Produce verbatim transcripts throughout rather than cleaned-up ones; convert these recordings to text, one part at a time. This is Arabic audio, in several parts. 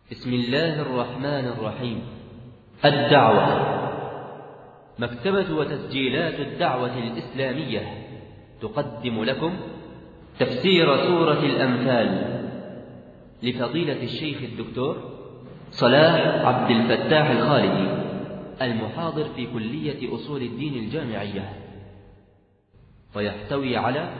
بسم الله الرحمن الرحيم. الدعوة. مكتبة وتسجيلات الدعوة الإسلامية تقدم لكم تفسير سورة الأنفال لفضيلة الشيخ الدكتور صلاح عبد الفتاح الخالدي، المحاضر في كلية أصول الدين الجامعية، ويحتوي على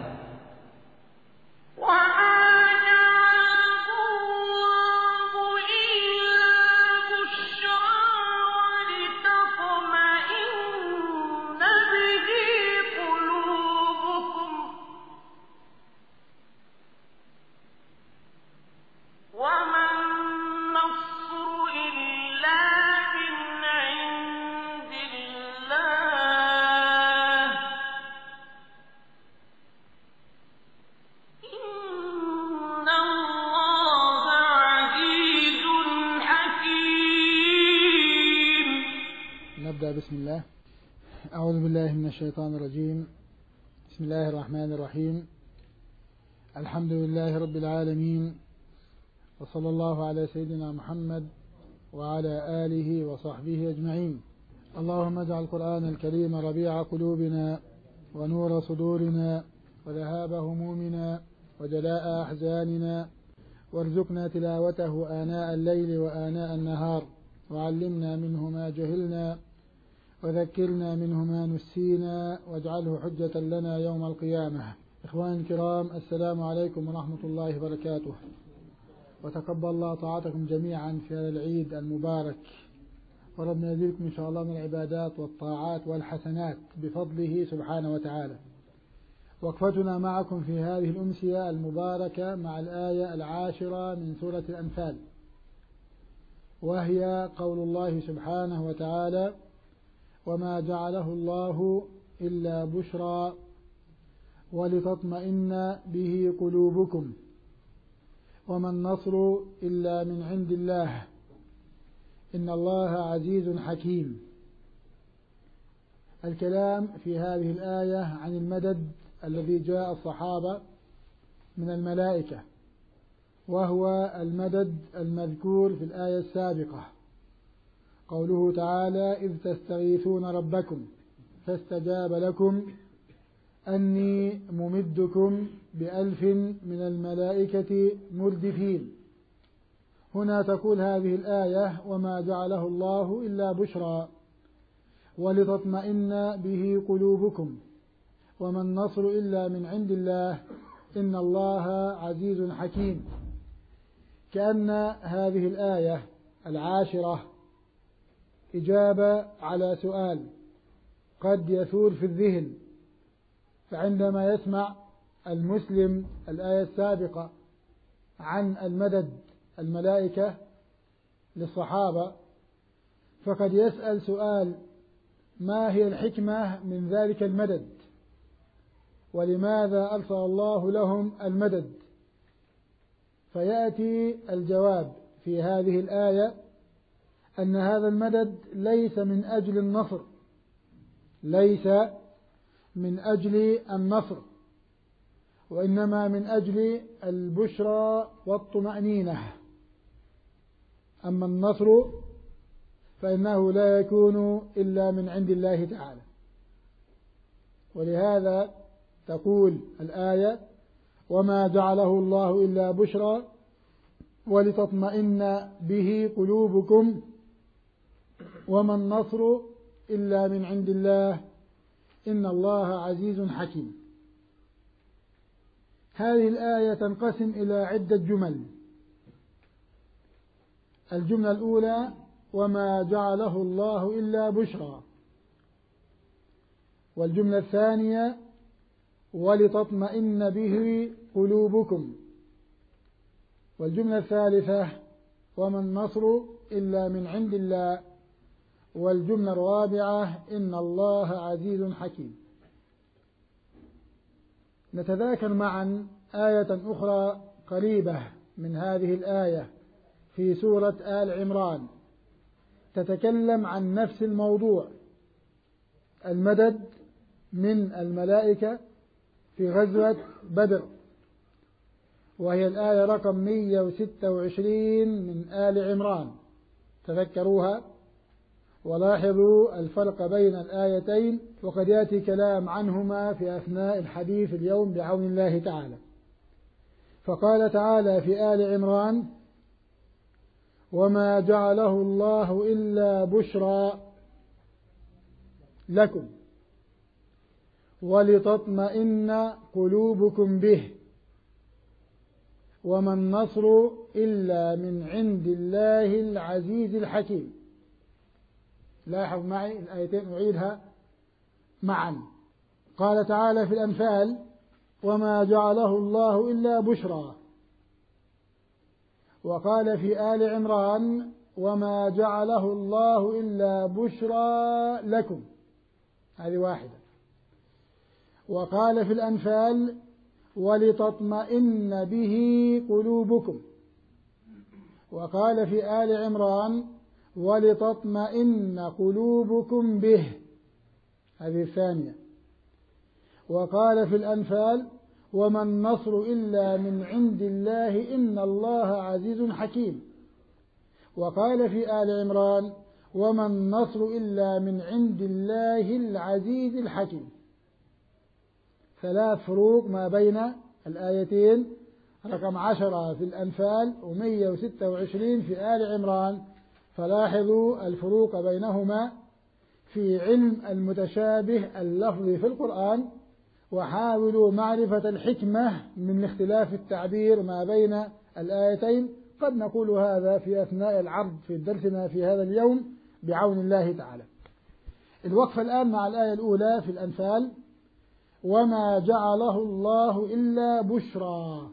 بسم الله. أعوذ بالله من الشيطان الرجيم. بسم الله الرحمن الرحيم. الحمد لله رب العالمين، وصلى الله على سيدنا محمد وعلى آله وصحبه أجمعين. اللهم اجعل القرآن الكريم ربيع قلوبنا ونور صدورنا وذهاب همومنا وجلاء أحزاننا، وارزقنا تلاوته آناء الليل وآناء النهار، وعلمنا منه ما جهلنا وذكرنا منه ما نسينا، واجعله حجة لنا يوم القيامة. إخواني الكرام، السلام عليكم ورحمة الله وبركاته، وتقبل الله طاعتكم جميعا في هذا العيد المبارك، وربنا يزيدكم إن شاء الله من العبادات والطاعات والحسنات بفضله سبحانه وتعالى. وقفتنا معكم في هذه الأمسية المباركة مع الآية العاشرة من سورة الأنفال، وهي قول الله سبحانه وتعالى: وما جعله الله إلا بشرى ولتطمئن به قلوبكم وما النصر إلا من عند الله إن الله عزيز حكيم. الكلام في هذه الآية عن المدد الذي جاء الصحابة من الملائكة، وهو المدد المذكور في الآية السابقة، قوله تعالى: إذ تستغيثون ربكم فاستجاب لكم أني ممدكم بألف من الملائكة مردفين. هنا تقول هذه الآية: وما جعله الله إلا بشرى ولتطمئن به قلوبكم وما النصر إلا من عند الله إن الله عزيز حكيم. كأن هذه الآية العاشرة إجابة على سؤال قد يثور في الذهن، فعندما يسمع المسلم الآية السابقة عن المدد الملائكة للصحابة، فقد يسأل سؤال: ما هي الحكمة من ذلك المدد؟ ولماذا أرسل الله لهم المدد؟ فيأتي الجواب في هذه الآية أن هذا المدد ليس من أجل النصر، ليس من أجل النصر، وإنما من أجل البشرى والطمأنينة. أما النصر فإنه لا يكون إلا من عند الله تعالى. ولهذا تقول الآية: وما جعله الله إلا بشرى ولتطمئن به قلوبكم وما النصر إلا من عند الله إن الله عزيز حكيم. هذه الآية تنقسم إلى عدة جمل. الجملة الأولى: وما جعله الله إلا بشرى. والجملة الثانية: ولتطمئن به قلوبكم. والجملة الثالثة: وما النصر إلا من عند الله. والجملة الرابعة: إن الله عزيز حكيم. نتذاكر معا آية أخرى قريبة من هذه الآية في سورة آل عمران، تتكلم عن نفس الموضوع: المدد من الملائكة في غزوة بدر. وهي الآية رقم مئة وستة وعشرين من آل عمران. تذكروها ولاحظوا الفرق بين الآيتين، وقد يأتي كلام عنهما في أثناء الحديث اليوم بعون الله تعالى. فقال تعالى في آل عمران: وما جعله الله إلا بشرى لكم ولتطمئن قلوبكم به وما النصر إلا من عند الله العزيز الحكيم. لاحظ معي الآيتين أعيدها معا. قال تعالى في الأنفال: وما جعله الله إلا بشرى، وقال في آل عمران: وما جعله الله إلا بشرى لكم. هذه واحدة. وقال في الأنفال: ولتطمئن به قلوبكم. وقال في آل عمران: ولتطمئن قلوبكم به. هذه الثانية. وقال في الأنفال: وما النصر إلا من عند الله إن الله عزيز حكيم. وقال في آل عمران: وما النصر إلا من عند الله العزيز الحكيم. ثلاث فروق ما بين الآيتين رقم عشرة في الأنفال ومئة وستة وعشرين في آل عمران. فلاحظوا الفروق بينهما في علم المتشابه اللفظي في القرآن، وحاولوا معرفة الحكمة من اختلاف التعبير ما بين الآيتين. قد نقول هذا في أثناء العرض في درسنا في هذا اليوم بعون الله تعالى. الوقفة الآن مع الآية الأولى في الأنفال: وما جعله الله إلا بشرى.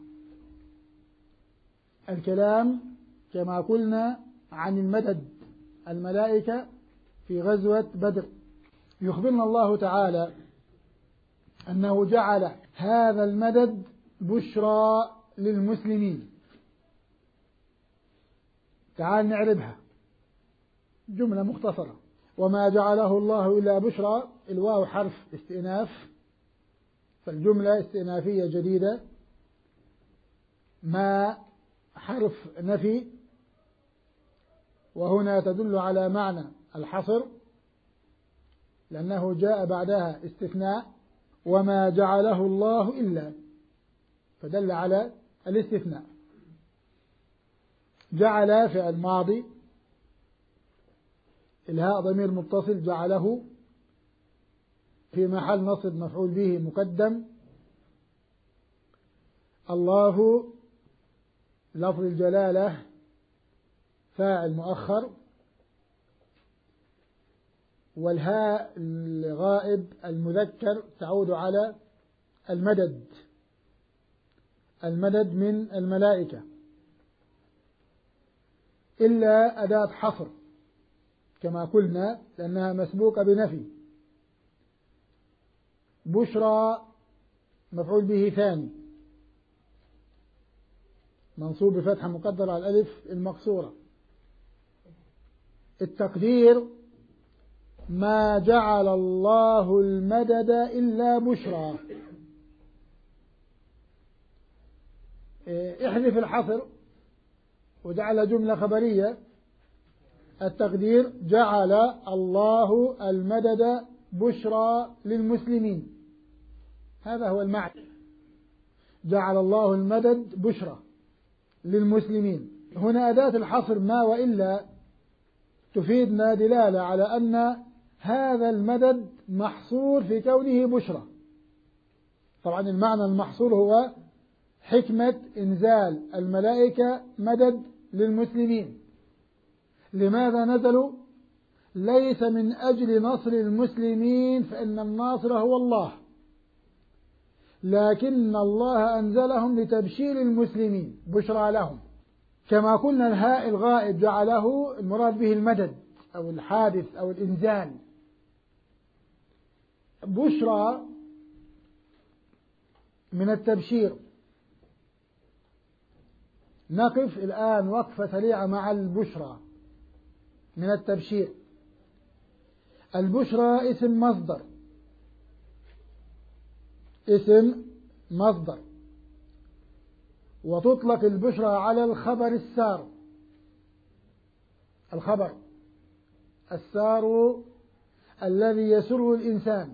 الكلام كما قلنا عن المدد الملائكة في غزوة بدر. يخبرنا الله تعالى أنه جعل هذا المدد بشرى للمسلمين. تعال نعربها جملة مختصرة. وما جعله الله إلا بشرى، الواو حرف استئناف، فالجملة استئنافية جديدة. ما حرف نفي، وهنا تدل على معنى الحصر لأنه جاء بعدها استثناء. وما جعله الله إلا، فدل على الاستثناء. جعل فعل ماضي، الهاء ضمير متصل، جعله في محل نصب مفعول به مقدم. الله لفظ الجلالة فاعل مؤخر، والهاء الغائب المذكر تعود على المدد، المدد من الملائكة. إلا أداة حصر كما قلنا لأنها مسبوقة بنفي. بشرى مفعول به ثاني منصوب بفتحة مقدرة على الألف المقصورة. التقدير: ما جعل الله المدد إلا بشرى. احذف الحصر وجعل جملة خبرية. التقدير: جعل الله المدد بشرى للمسلمين. هذا هو المعنى، جعل الله المدد بشرى للمسلمين. هنا أداة الحصر ما وإلا تفيدنا دلالة على أن هذا المدد محصور في كونه بشرى. طبعا المعنى المحصور هو حكمة إنزال الملائكة مدد للمسلمين. لماذا نزلوا؟ ليس من أجل نصر المسلمين فإن الناصر هو الله، لكن الله أنزلهم لتبشير المسلمين، بشرى لهم. كما قلنا الهاء الغائب جعله المراد به المدد أو الحادث أو الإنزال. بشرى من التبشير. نقف الآن وقفة سريعة مع البشرى من التبشير. البشرى اسم مصدر، اسم مصدر، وتطلق البشرى على الخبر السار. الخبر السار الذي يسر الإنسان.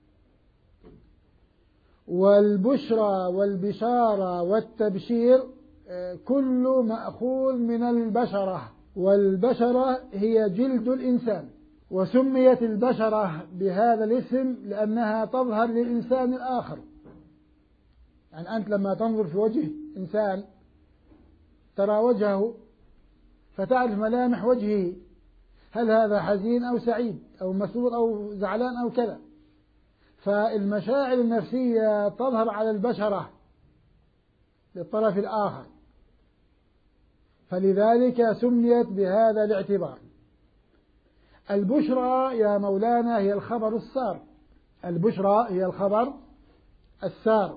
والبشرى والبشارة والتبشير كل مأخوذ من البشرة، والبشرة هي جلد الإنسان، وسميت البشرة بهذا الاسم لأنها تظهر للإنسان الآخر. يعني أنت لما تنظر في وجه إنسان ترى وجهه فتعرف ملامح وجهه، هل هذا حزين أو سعيد أو مسرور أو زعلان أو كذا. فالمشاعر النفسية تظهر على البشرة للطرف الآخر، فلذلك سميت بهذا الاعتبار. البشرى يا مولانا هي الخبر السار. البشرى هي الخبر السار،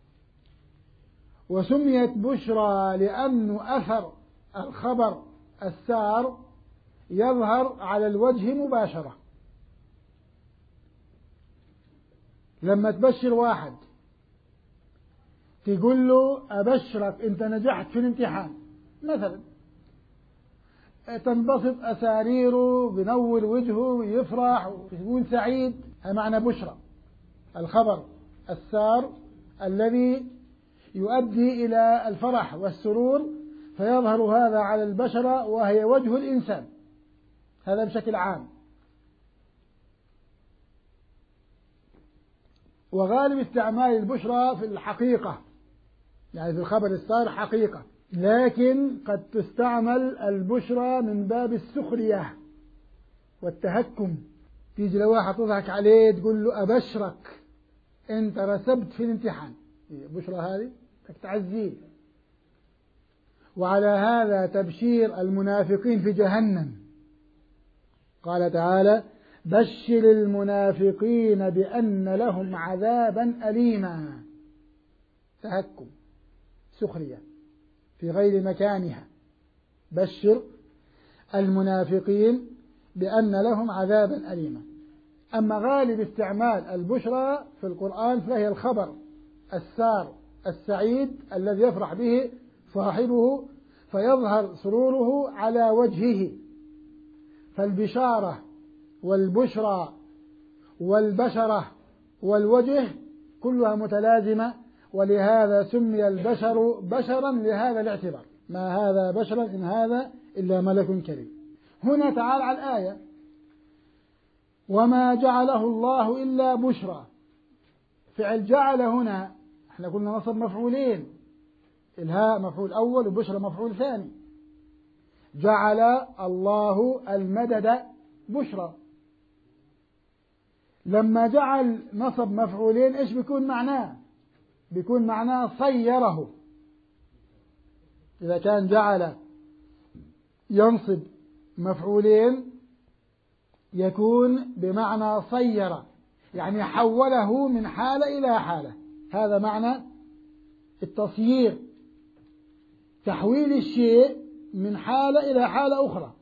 وسميت بشرى لأن أثر الخبر السار يظهر على الوجه مباشرة. لما تبشر واحد تقول له أبشرك أنت نجحت في الامتحان مثلا، تنبسط أساريره، بنور وجهه، يفرح ويكون سعيد. هذا معنى بشرى، الخبر السار الذي يؤدي إلى الفرح والسرور، فيظهر هذا على البشرة وهي وجه الإنسان. هذا بشكل عام. وغالب استعمال البشرى في الحقيقة، يعني في الخبر السار حقيقة، لكن قد تستعمل البشرى من باب السخرية والتهكم. تيجي لواحد تضحك عليه تقول له أبشرك أنت رسبت في الامتحان، بشرى هذه تعزيه. وعلى هذا تبشير المنافقين في جهنم. قال تعالى بشر المنافقين بأن لهم عذابا أليما. تهكم، سخرية في غير مكانها. بشر المنافقين بأن لهم عذابا أليما. أما غالب استعمال البشرى في القرآن فهي الخبر السار السعيد الذي يفرح به صاحبه فيظهر سروره على وجهه. فالبشارة والبشرى والبشرة والوجه كلها متلازمة، ولهذا سمي البشر بشرا لهذا الاعتبار. ما هذا بشرا إن هذا إلا ملك كريم. هنا تعال على الآية وما جعله الله إلا بشرى. فعل جعل هنا احنا قلنا نصب مفعولين، الهاء مفعول أول وبشرى مفعول ثاني. جعل الله المدد بشرى. لما جعل نصب مفعولين ايش بيكون معناه؟ بيكون معناه صيره. إذا كان جعل ينصب مفعولين يكون بمعنى صير، يعني حوله من حالة إلى حالة. هذا معنى التصيير، تحويل الشيء من حالة إلى حالة أخرى.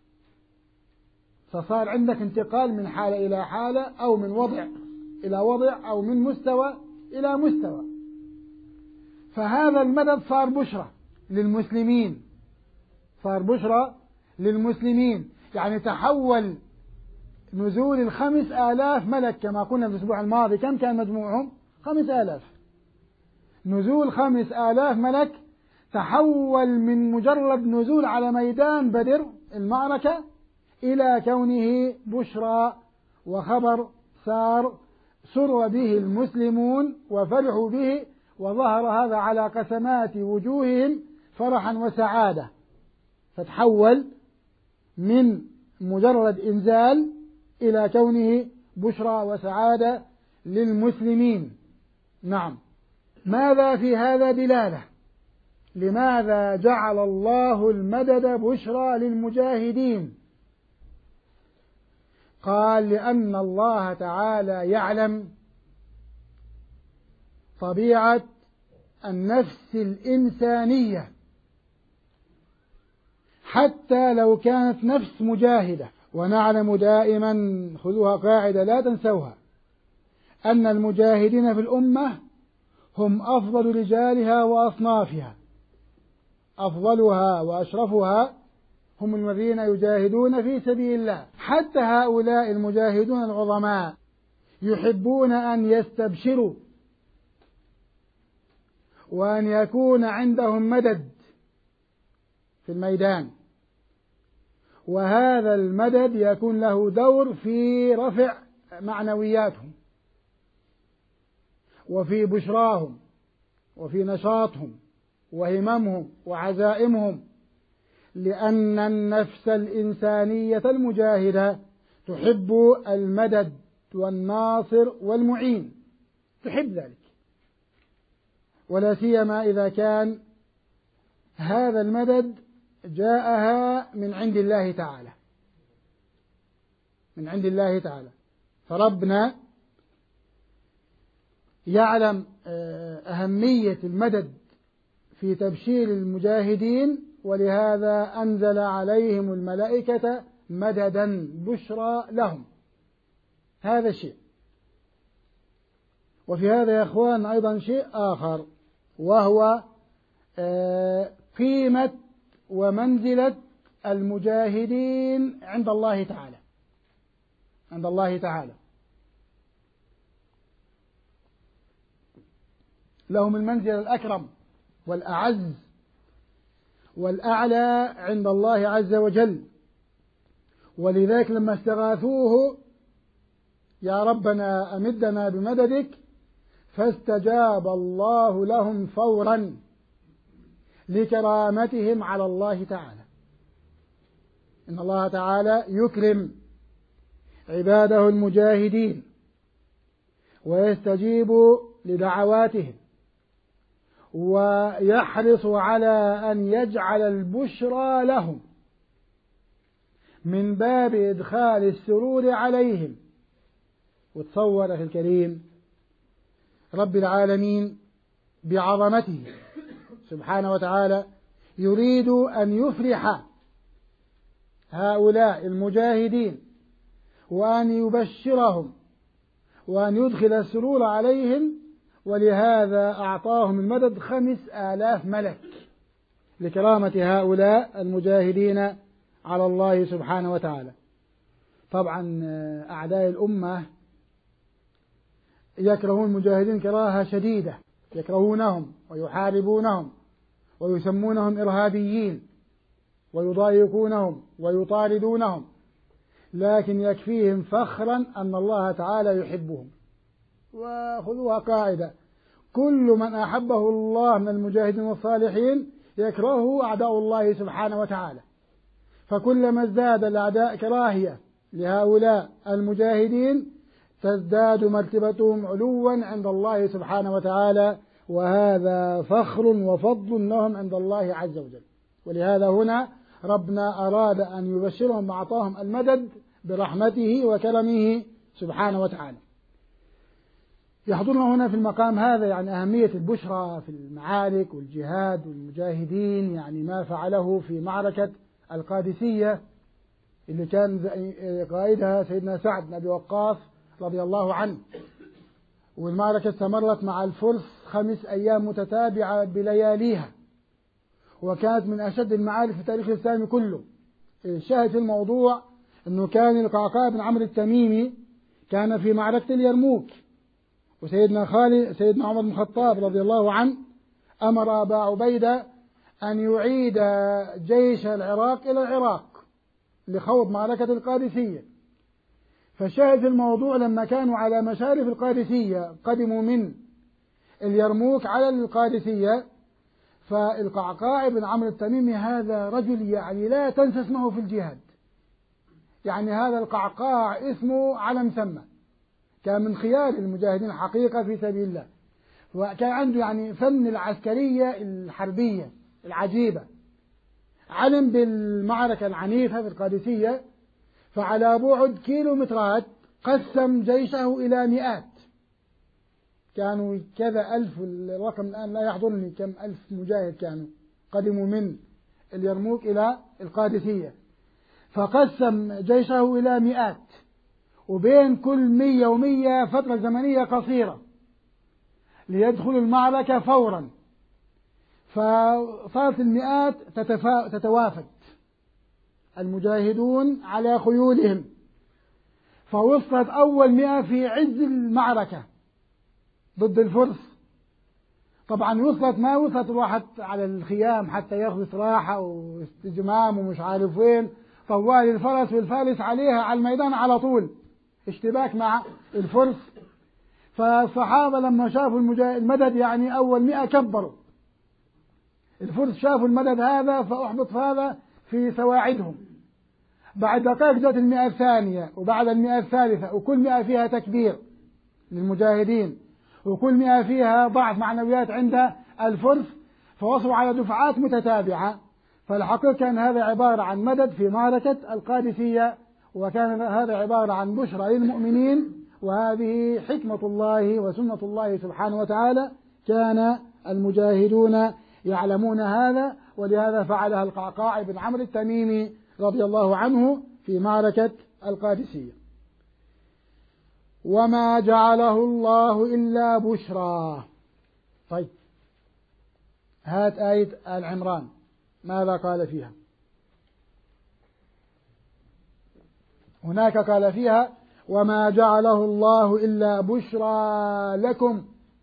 فصار عندك انتقال من حالة إلى حالة، أو من وضع إلى وضع، أو من مستوى إلى مستوى. فهذا المدد صار بشرى للمسلمين، صار بشرى للمسلمين. يعني تحول نزول الخمس آلاف ملك كما قلنا الأسبوع الماضي. كم كان مجموعهم؟ خمس آلاف. نزول خمس آلاف ملك تحول من مجرد نزول على ميدان بدر المعركة إلى كونه بشرى وخبر سار سر به المسلمون وفرحوا به، وظهر هذا على قسمات وجوههم فرحا وسعادة. فتحول من مجرد إنزال إلى كونه بشرى وسعادة للمسلمين. نعم. ماذا في هذا دلالة؟ لماذا جعل الله المدد بشرى للمجاهدين؟ قال لأن الله تعالى يعلم طبيعة النفس الإنسانية، حتى لو كانت نفس مجاهدة. ونعلم دائما، خذوها قاعدة لا تنسوها، أن المجاهدين في الأمة هم أفضل رجالها وأصنافها، أفضلها وأشرفها هم الذين يجاهدون في سبيل الله. حتى هؤلاء المجاهدون العظماء يحبون أن يستبشروا وأن يكون عندهم مدد في الميدان، وهذا المدد يكون له دور في رفع معنوياتهم وفي بشراهم وفي نشاطهم وهممهم وعزائمهم، لأن النفس الإنسانية المجاهدة تحب المدد والناصر والمعين، تحب ذلك، ولا سيما إذا كان هذا المدد جاءها من عند الله تعالى، من عند الله تعالى. فربنا يعلم أهمية المدد في تبشير المجاهدين، ولهذا أنزل عليهم الملائكة مددا بشرى لهم. هذا شيء. وفي هذا يا أخوان أيضا شيء آخر، وهو قيمة ومنزلة المجاهدين عند الله تعالى، عند الله تعالى. لهم المنزل الأكرم والأعز والأعلى عند الله عز وجل. ولذلك لما استغاثوه يا ربنا أمدنا بمددك فاستجاب الله لهم فورا لكرامتهم على الله تعالى. إن الله تعالى يكرم عباده المجاهدين ويستجيب لدعواتهم، ويحرص على أن يجعل البشرى لهم من باب إدخال السرور عليهم. وتصور أخي الكريم رب العالمين بعظمته سبحانه وتعالى يريد أن يفرح هؤلاء المجاهدين وأن يبشرهم وأن يدخل السرور عليهم، ولهذا أعطاهم المدد خمس آلاف ملك لكرامة هؤلاء المجاهدين على الله سبحانه وتعالى. طبعا أعداء الأمة يكرهون المجاهدين كراهة شديدة، يكرهونهم ويحاربونهم ويسمونهم إرهابيين ويضايقونهم ويطاردونهم، لكن يكفيهم فخرا أن الله تعالى يحبهم. وخذوها قاعدة: كل من أحبه الله من المجاهدين والصالحين يكرهه أعداء الله سبحانه وتعالى. فكلما ازداد الأعداء كراهية لهؤلاء المجاهدين تزداد مرتبتهم علوا عند الله سبحانه وتعالى، وهذا فخر وفضل لهم عند الله عز وجل. ولهذا هنا ربنا أراد أن يبشرهم وأعطاهم المدد برحمته وكرمه سبحانه وتعالى. يحضرنا هنا في المقام هذا يعني أهمية البشرى في المعارك والجهاد والمجاهدين، يعني ما فعله في معركة القادسية اللي كان قائدها سيدنا سعد بن أبي وقاص رضي الله عنه. والمعركة استمرت مع الفرس خمس أيام متتابعة بلياليها، وكانت من أشد المعارك في التاريخ الإسلامي كله. الشاهد في الموضوع أنه كان القعقاع بن عمرو التميمي كان في معركة اليرموك، وسيدنا خالد سيدنا عمر بن الخطاب رضي الله عنه أمر أبا عبيدة أن يعيد جيش العراق إلى العراق لخوض معركة القادسية. فشاهد في الموضوع لما كانوا على مشارف القادسية قدموا من اليرموك على القادسية، فالقعقاع بن عمرو التميمي هذا رجل يعني لا تنسى اسمه في الجهاد، يعني هذا القعقاع اسمه على مسمى، كان من خيار المجاهدين حقيقة في سبيل الله، وكان عنده يعني فن العسكرية الحربية العجيبة. علم بالمعركة العنيفة في القادسية، فعلى بعد كيلومترات قسم جيشه إلى مئات، كانوا كذا ألف، الرقم الآن لا يحضرني كم ألف مجاهد كانوا قدموا من اليرموك إلى القادسية، فقسم جيشه إلى مئات، وبين كل مية ومية فترة زمنية قصيرة ليدخلوا المعركة فورا. فصارت المئات تتفا... تتوافد المجاهدون على خيولهم، فوصلت أول مئة في عز المعركة ضد الفرس. طبعا وصلت ما وصلت راحت على الخيام حتى ياخذ استراحة واستجمام ومش عارف وين، طوال الفرس والفارس عليها على الميدان على طول اشتباك مع الفرس. فالصحابة لما شافوا المدد يعني أول مئة كبروا، الفرس شافوا المدد هذا فأحبط هذا في سواعدهم. بعد دقائق جاءت المئة الثانية وبعد المئة الثالثة، وكل مئة فيها تكبير للمجاهدين وكل مئة فيها ضعف معنويات عند الفرس، فوصلوا على دفعات متتابعة. فالحقيقة كان هذا عبارة عن مدد في معركة القادسية، وكان هذا عبارة عن بشرى للمؤمنين، وهذه حكمة الله وسنة الله سبحانه وتعالى، كان المجاهدون يعلمون هذا، ولهذا فعلها القعقاع بن عمرو التميمي رضي الله عنه في معركة القادسية. وما جعله الله إلا بشرى. طيب هات آية آل عمران ماذا قال فيها؟ هناك قال فيها وما جعله الله إلا بشرى لكم،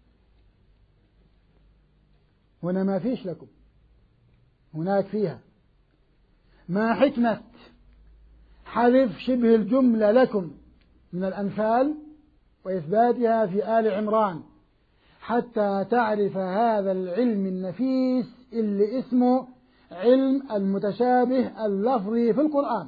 هنا ما فيش لكم، هناك فيها. ما حكمة حذف شبه الجملة لكم من الأنفال وإثباتها في آل عمران حتى تعرف هذا العلم النفيس اللي اسمه علم المتشابه اللفظي في القرآن.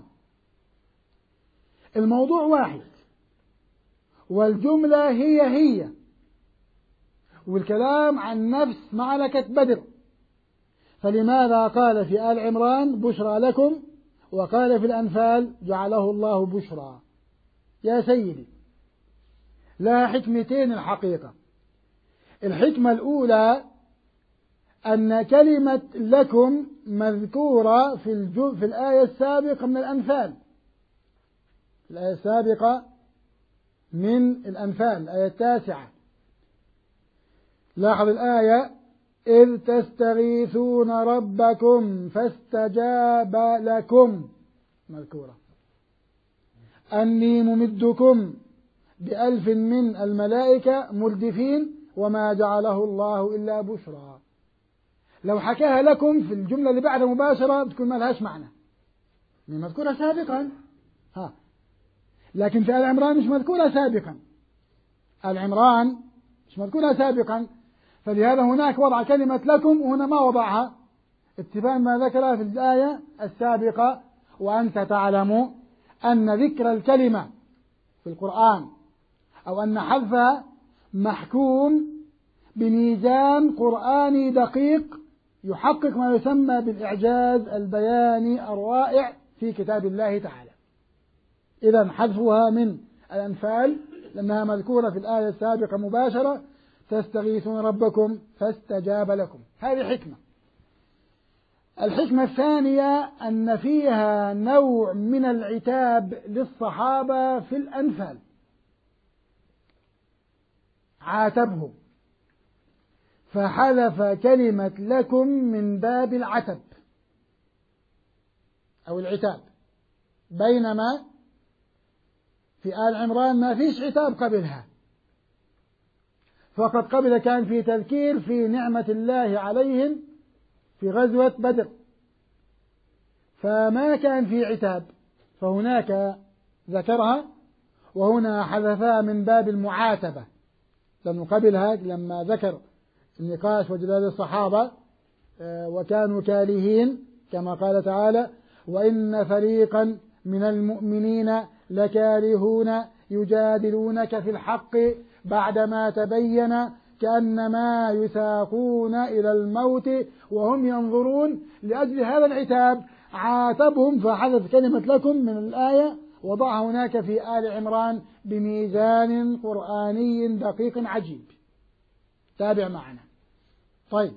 الموضوع واحد والجملة هي هي، والكلام عن نفس معركة بدر، فلماذا قال في آل عمران بشرى لكم وقال في الأنفال جعله الله بشرى؟ يا سيدي لها حكمتين الحقيقة. الحكمة الأولى أن كلمة لكم مذكورة في, الجو في الآية السابقة من الأنفال، الآية السابقة من الأنفال الآية التاسعة. لاحظ الآية إذ تستغيثون ربكم فاستجاب لكم مذكورة، أني ممدكم بألف من الملائكة مردفين وما جعله الله إلا بشرى. لو حكاها لكم في الجملة اللي بعدها مباشرة بتكون ما لهاش معنى، من مذكورة سابقا ها، لكن في آل عمران مش مذكورة سابقا، آل عمران مش مذكورة سابقا، فلهذا هناك وضع كلمة لكم وهنا ما وضعها اتفاقا ما ذكرها في الآية السابقة. وأنت تعلم أن ذكر الكلمة في القرآن أو أن حذفها محكوم بميزان قرآني دقيق يحقق ما يسمى بالإعجاز البياني الرائع في كتاب الله تعالى. إذا حذفها من الأنفال لأنها مذكورة في الآية السابقة مباشرة تستغيثون ربكم فاستجاب لكم، هذه حكمة. الحكمة الثانية أن فيها نوع من العتاب للصحابة في الأنفال، عاتبهم فحذف كلمة لكم من باب العتب أو العتاب، بينما في آل عمران ما فيش عتاب قبلها، فقد قبل كان في تذكير في نعمة الله عليهم في غزوة بدر، فما كان في عتاب، فهناك ذكرها وهنا حذفها من باب المعاتبة، لأنه قبلها لما ذكر النقاش وجدال الصحابة وكانوا كارهين كما قال تعالى وإن فريقا من المؤمنين لكارهون يجادلونك في الحق بعدما تبين كأنما يساقون إلى الموت وهم ينظرون. لأجل هذا العتاب عاتبهم فحذف كلمة لكم من الآية وضعها هناك في آل عمران بميزان قرآني دقيق عجيب. تابع معنا. طيب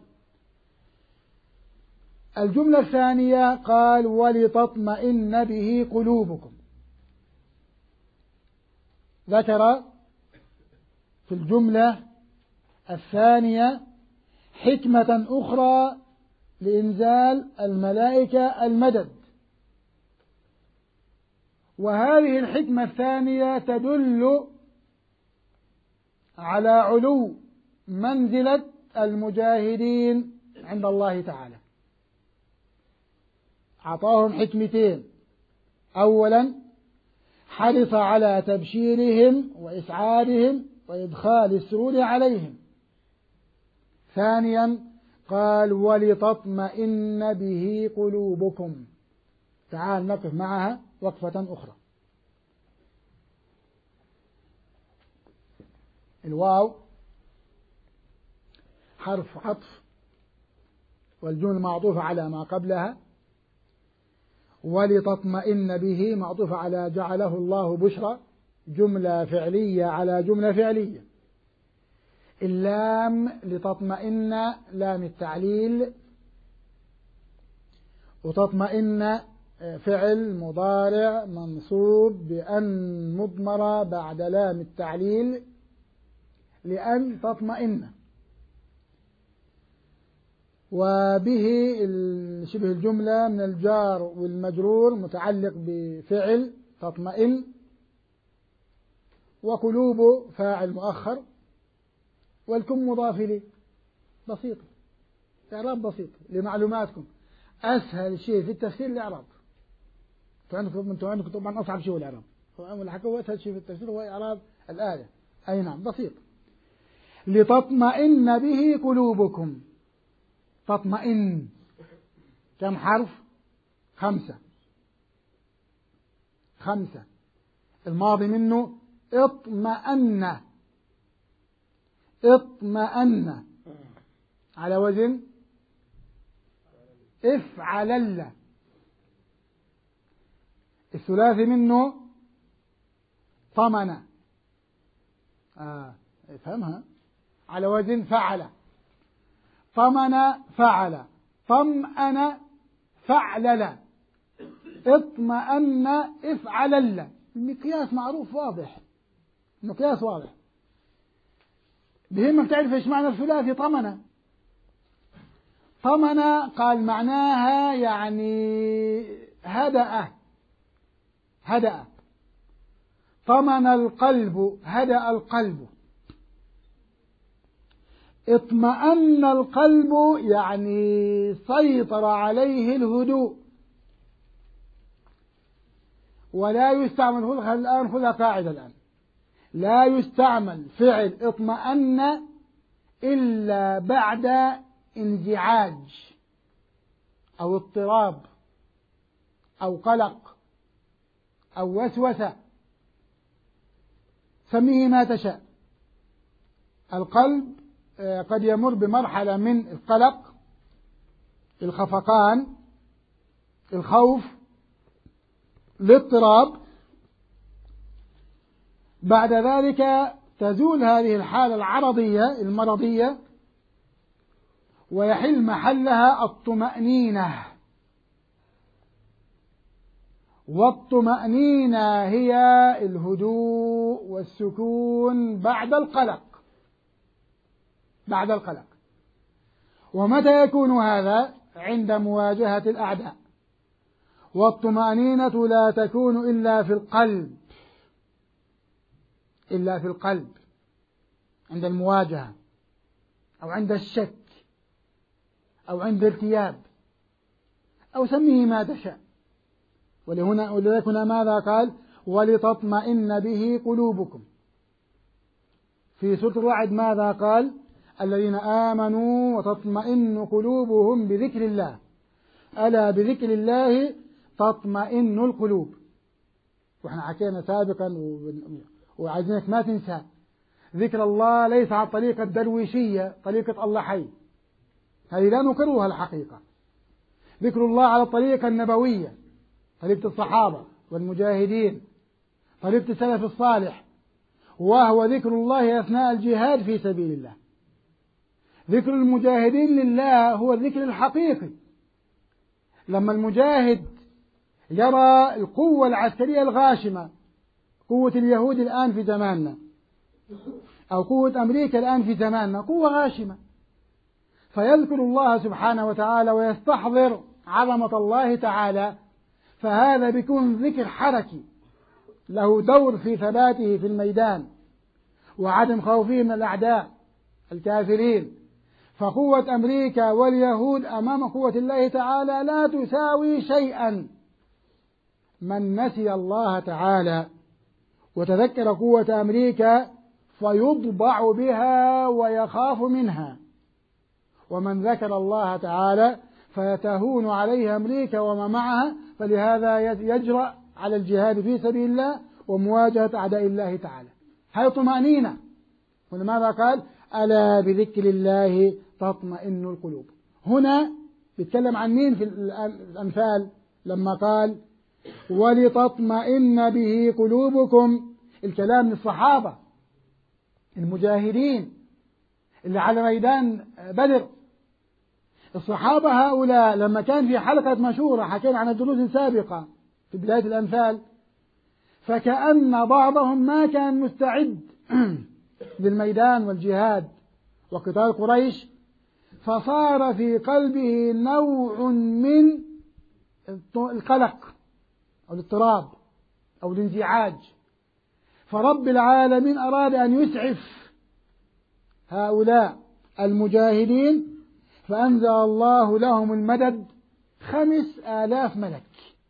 الجملة الثانية قال ولتطمئن به قلوبكم، ذكر في الجملة الثانية حكمة أخرى لإنزال الملائكة المدد. وهذه الحكمة الثانية تدل على علو منزلة المجاهدين عند الله تعالى. أعطاهم حكمتين: أولا حرص على تبشيرهم وإسعادهم وإدخال السرور عليهم. ثانيا قال: ولتطمئن به قلوبكم. تعال نقف معها وقفة أخرى. الواو حرف عطف، والجملة معطوفة على ما قبلها، ولتطمئن به معطوفة على جعله الله بشرى، جملة فعلية على جملة فعلية. اللام لتطمئن لام التعليل، وتطمئن فعل مضارع منصوب بأن مضمرة بعد لام التعليل لأن تطمئن، وبه شبه الجملة من الجار والمجرور متعلق بفعل تطمئن، وقلوب فاعل مؤخر، والكم مضاف إليه. بسيط، إعراب بسيط لمعلوماتكم. أسهل شيء في التفسير الإعراب. أنتم عندكم طبعا أصعب شيء هو الإعراب، هو أسهل شيء في التفسير هو إعراب الآية. أي نعم، بسيط. لتطمئن به قلوبكم. تطمئن كم حرف؟ خمسة. خمسة. الماضي منه اطمأن. اطمأن على وزن افعلل. الثلاثي منه طمن. آه افهمها، على وزن فعل. طمن فعل، طمأن فعلل، اطمأن افعلل. المقياس معروف واضح، المقياس واضح. بهمك تعرف ايش معنى الثلاثي طمن. طمن قال معناها يعني هدأ. هدأ. طمن القلب، هدأ القلب. اطمأن القلب يعني سيطر عليه الهدوء. ولا يستعمل، خذها الآن، خذها قاعدة الآن، لا يستعمل فعل اطمأن إلا بعد انزعاج أو اضطراب أو قلق أو وسوسة، سميه ما تشاء. القلب قد يمر بمرحلة من القلق، الخفقان، الخوف، الاضطراب. بعد ذلك تزول هذه الحالة العرضية المرضية ويحل محلها الطمأنينة. والطمأنينة هي الهدوء والسكون بعد القلق. بعد القلق. ومتى يكون هذا؟ عند مواجهة الأعداء. والطمأنينة لا تكون إلا في القلب، إلا في القلب عند المواجهة أو عند الشك أو عند الارتياب أو سميه ما تشاء. ولهنا ولذلك هنا ماذا قال؟ ولتطمئن به قلوبكم. في سورة الرعد ماذا قال؟ الذين آمنوا وتطمئن قلوبهم بذكر الله، ألا بذكر الله تطمئن القلوب. وإحنا حكينا سابقا وعايزينك ما تنسى، ذكر الله ليس على طريقة درويشية، طريقة الله حي، هذه لا نكرهها الحقيقة. ذكر الله على الطريقة النبوية، طريقة الصحابة والمجاهدين، طريقة السلف الصالح، وهو ذكر الله أثناء الجهاد في سبيل الله. ذكر المجاهدين لله هو الذكر الحقيقي. لما المجاهد يرى القوة العسكرية الغاشمة، قوة اليهود الآن في زماننا أو قوة أمريكا الآن في زماننا، قوة غاشمة، فيذكر الله سبحانه وتعالى ويستحضر عظمة الله تعالى، فهذا بيكون ذكر حركي له دور في ثباته في الميدان وعدم خوفه من الأعداء الكافرين. فقوة أمريكا واليهود أمام قوة الله تعالى لا تساوي شيئا. من نسي الله تعالى وتذكر قوة أمريكا فيضبع بها ويخاف منها، ومن ذكر الله تعالى فيتهون عليه أمريكا وما معها، فلهذا يجرأ على الجهاد في سبيل الله ومواجهة أعداء الله تعالى. هذه طمأنينة. ولماذا قال ألا بذكر الله تطمئن القلوب؟ هنا بيتكلم عن مين في الأنفال لما قال ولتطمئن به قلوبكم؟ الكلام للصحابة المجاهدين اللي على ميدان بدر. الصحابة هؤلاء لما كان في حلقة مشهورة حكينا عن الدروس السابقة في بداية الأنفال، فكأن بعضهم ما كان مستعد للميدان والجهاد وقتال قريش، فصار في قلبه نوع من القلق أو الاضطراب أو الانزعاج، فرب العالمين أراد أن يسعف هؤلاء المجاهدين فأنزل الله لهم المدد خمس آلاف ملك.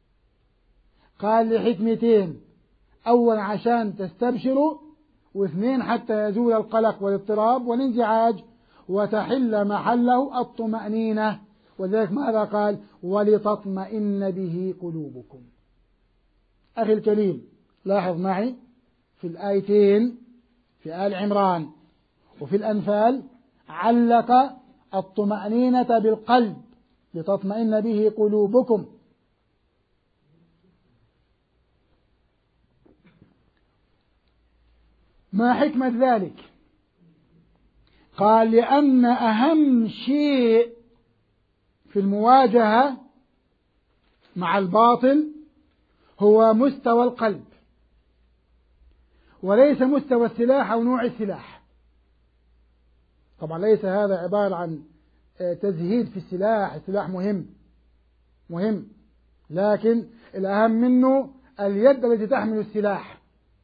قال لحكمتين: أولا عشان تستبشروا، واثنين حتى يزول القلق والاضطراب والانزعاج وتحل محله الطمأنينة. وذلك ماذا قال؟ ولتطمئن به قلوبكم. أخي الكريم لاحظ معي في الآيتين في آل عمران وفي الأنفال علق الطمأنينة بالقلب، لتطمئن به قلوبكم. ما حكمة ذلك؟ قال لأن أهم شيء في المواجهة مع الباطل هو مستوى القلب، وليس مستوى السلاح أو نوع السلاح. طبعا ليس هذا عبارة عن تزهيد في السلاح، السلاح مهم مهم، لكن الأهم منه اليد التي تحمل السلاح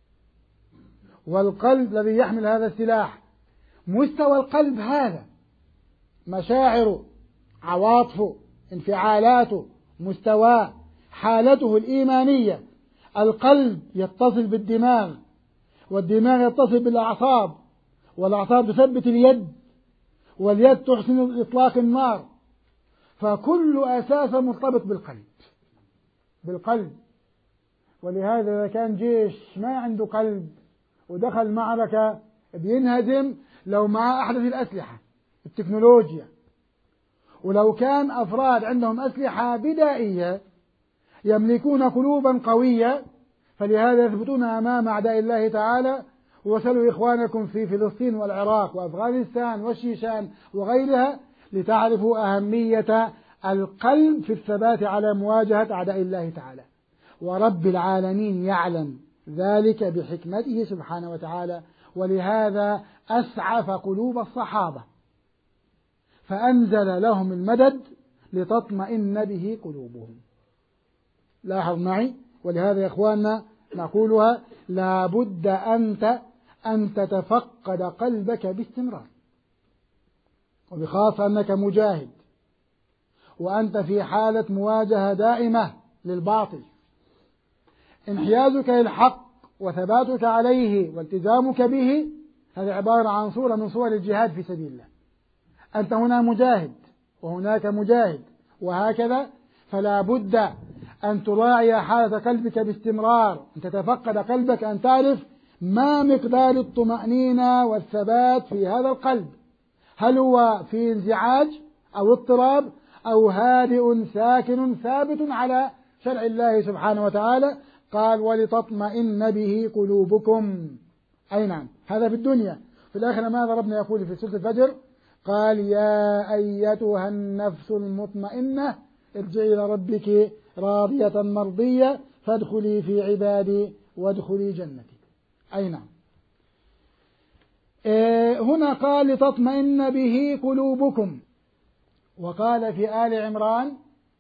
والقلب الذي يحمل هذا السلاح. مستوى القلب هذا مشاعره، عواطفه، انفعالاته، مستواه، حالته الإيمانية. القلب يتصل بالدماغ، والدماغ يتصل بالأعصاب، والأعصاب تثبت اليد، واليد تحسن إطلاق النار، فكل أساس مرتبط بالقلب بالقلب. ولهذا إذا كان جيش ما عنده قلب ودخل معركة بينهزم لو مع أحدث الأسلحة التكنولوجيا، ولو كان أفراد عندهم أسلحة بدائية يملكون قلوبا قوية، فلهذا يثبتون أمام أعداء الله تعالى. وسلوا إخوانكم في فلسطين والعراق وأفغانستان والشيشان وغيرها لتعرفوا أهمية القلب في الثبات على مواجهة أعداء الله تعالى. ورب العالمين يعلم ذلك بحكمته سبحانه وتعالى، ولهذا أسعف قلوب الصحابة فأنزل لهم المدد لتطمئن به قلوبهم. لاحظ معي. ولهذا يا إخواننا نقولها لا بد أنت أن تتفقد قلبك باستمرار، وبخاصة أنك مجاهد وأنت في حالة مواجهة دائمة للباطل. انحيازك للحق وثباتك عليه والتزامك به هذا عبارة عن صورة من صور الجهاد في سبيل الله. أنت هنا مجاهد وهناك مجاهد وهكذا، فلا بد أن تراعي حالة قلبك باستمرار، أن تتفقد قلبك، أن تعرف ما مقدار الطمأنينة والثبات في هذا القلب، هل هو في انزعاج أو اضطراب أو هادئ ساكن ثابت على شرع الله سبحانه وتعالى. قال ولتطمئن به قلوبكم. أي نعم، هذا في الدنيا. في الآخرة ماذا ربنا يقول في سورة الفجر؟ قال يا أيتها النفس المطمئنة ارجعي إلى ربك راضية مرضية فادخلي في عبادي وادخلي جنتي. أي نعم. إيه هنا قال لتطمئن به قلوبكم، وقال في آل عمران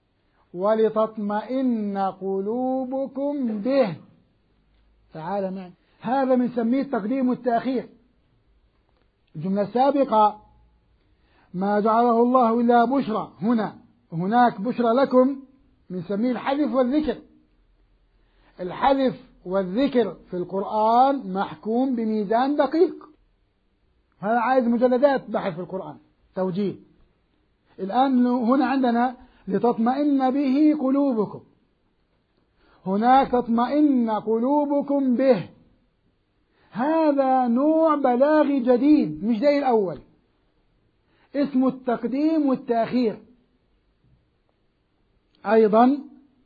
ولتطمئن قلوبكم به. تعال معي، هذا بنسميه التقديم والتأخير. الجملة السابقة ما جعله الله إلا بشرى، هنا هناك بشرى لكم، بنسميه الحذف والذكر. الحذف والذكر في القرآن محكوم بميزان دقيق، هذا عايز مجلدات بحث في القرآن توجيه. الآن هنا عندنا لتطمئن به قلوبكم، هناك تطمئن قلوبكم به. هذا نوع بلاغي جديد مش زي الأول، اسمه التقديم والتأخير. أيضا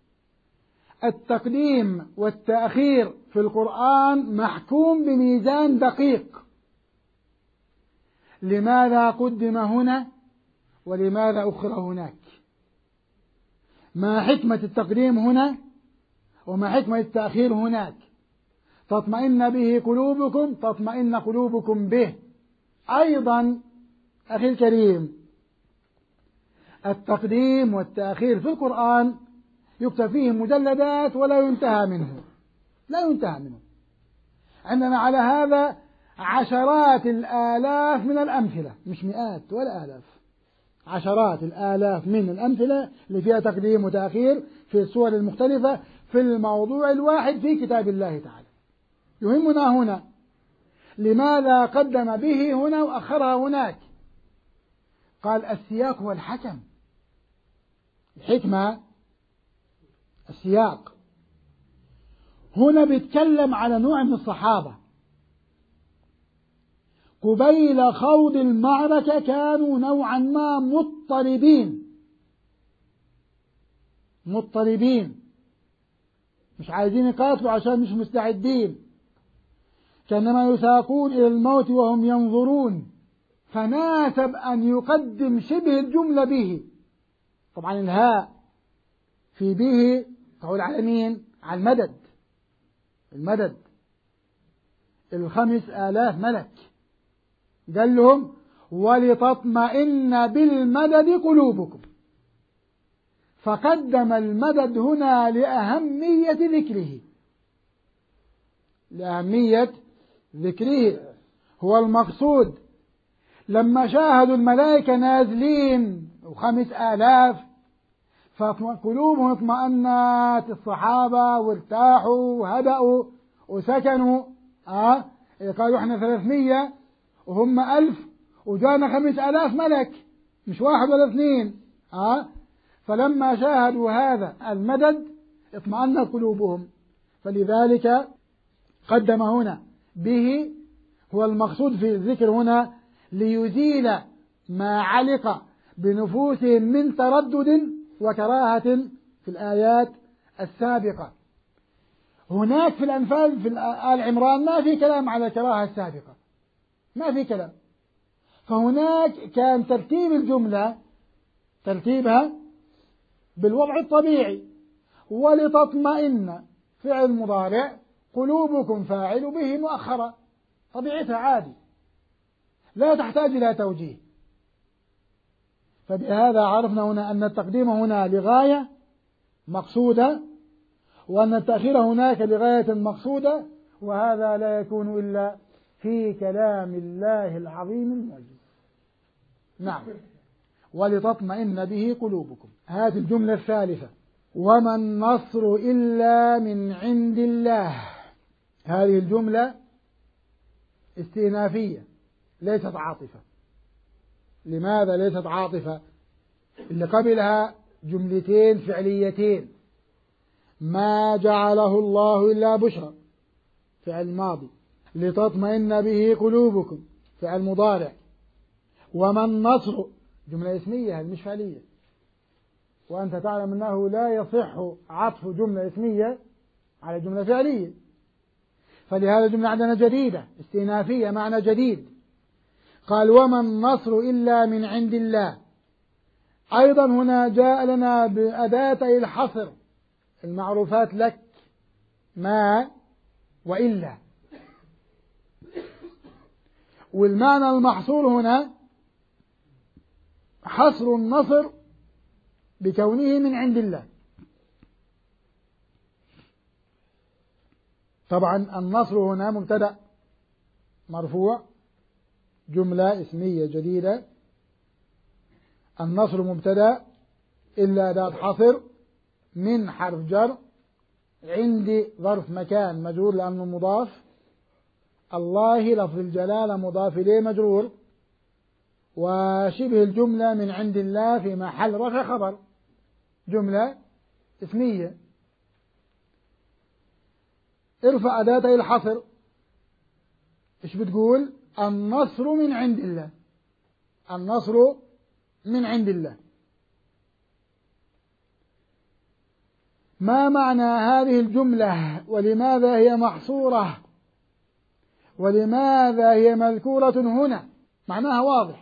التقديم والتأخير في القرآن محكوم بميزان دقيق. لماذا قدم هنا ولماذا أخر هناك؟ ما حكمة التقديم هنا وما حكمة التأخير هناك؟ تطمئن به قلوبكم، تطمئن قلوبكم به. أيضا أخي الكريم، التقديم والتأخير في القرآن يكتب فيه مجلدات ولا ينتهى منه، لا ينتهى منه. عندنا على هذا عشرات الآلاف من الأمثلة، مش مئات ولا آلاف، عشرات الآلاف من الأمثلة اللي فيها تقديم وتأخير في الصور المختلفة في الموضوع الواحد في كتاب الله تعالى. يهمنا هنا لماذا قدم به هنا وأخرها هناك؟ قال السياق هو الحكم. الحكمة السياق. هنا بيتكلم على نوع من الصحابة قبيل خوض المعركة كانوا نوعا ما مضطربين، مضطربين مش عايزين يقاتلوا عشان مش مستعدين، كأنما يساقون إلى الموت وهم ينظرون، فناسب أن يقدم شبه الجملة به. طبعا الهاء في به تعود على مين؟ على المدد، المدد الخمس آلاف ملك. قال لهم ولتطمئن بالمدد قلوبكم، فقدم المدد هنا لأهمية ذكره، لأهمية ذكره هو المقصود. لما شاهدوا الملائكة نازلين وخمس آلاف فقلوبهم اطمأنت، الصحابة وارتاحوا وهدأوا وسكنوا. آه قالوا احنا ثلاثمية وهم ألف وجانا خمس آلاف ملك، مش واحد ولا اثنين. آه فلما شاهدوا هذا المدد اطمأنت قلوبهم، فلذلك قدم هنا به. هو المقصود في الذكر هنا ليزيل ما علق بنفوسهم من تردد وكراهة في الآيات السابقة. هناك في الأنفال في آل عمران ما في كلام على الكراهة السابقة، ما في كلام. فهناك كان ترتيب الجملة ترتيبها بالوضع الطبيعي، ولتطمئن فعل مضارع، قلوبكم فاعل به مؤخرة، طبيعتها عادي لا تحتاج إلى توجيه. فبهذا عرفنا هنا أن التقديم هنا لغاية مقصودة، وأن التأخير هناك لغاية مقصودة، وهذا لا يكون إلا في كلام الله العظيم المعجز. نعم، ولتطمئن به قلوبكم. هذه الجملة الثالثة، وما النصر إلا من عند الله. هذه الجملة استئنافية ليست عاطفة. لماذا ليست عاطفة؟ اللي قبلها جملتين فعليتين، ما جعله الله إلا بشرى فعل ماضي، لتطمئن به قلوبكم فعل مضارع، وما النصر جملة اسمية مش فعلية، وأنت تعلم أنه لا يصح عطف جملة اسمية على جملة فعلية، فلهذا الجملة عندنا جديدة استئنافية معنى جديد. قال وما النصر إلا من عند الله. أيضا هنا جاء لنا بأداتي الحصر المعروفات لك، ما وإلا، والمعنى المحصور هنا حصر النصر بكونه من عند الله. طبعا النصر هنا مبتدأ مرفوع، جملة اسمية جديدة. النصر مبتدأ إلا أداة حصر، من حرف جر، عندي ظرف مكان مجرور لأنه مضاف، الله لفظ الجلالة مضاف إليه مجرور، وشبه الجملة من عند الله في محل رفع خبر، جملة اسمية. ارفع أداة الحصر، إيش بتقول؟ النصر من عند الله، النصر من عند الله. ما معنى هذه الجملة ولماذا هي محصورة ولماذا هي مذكورة هنا؟ معناها واضح،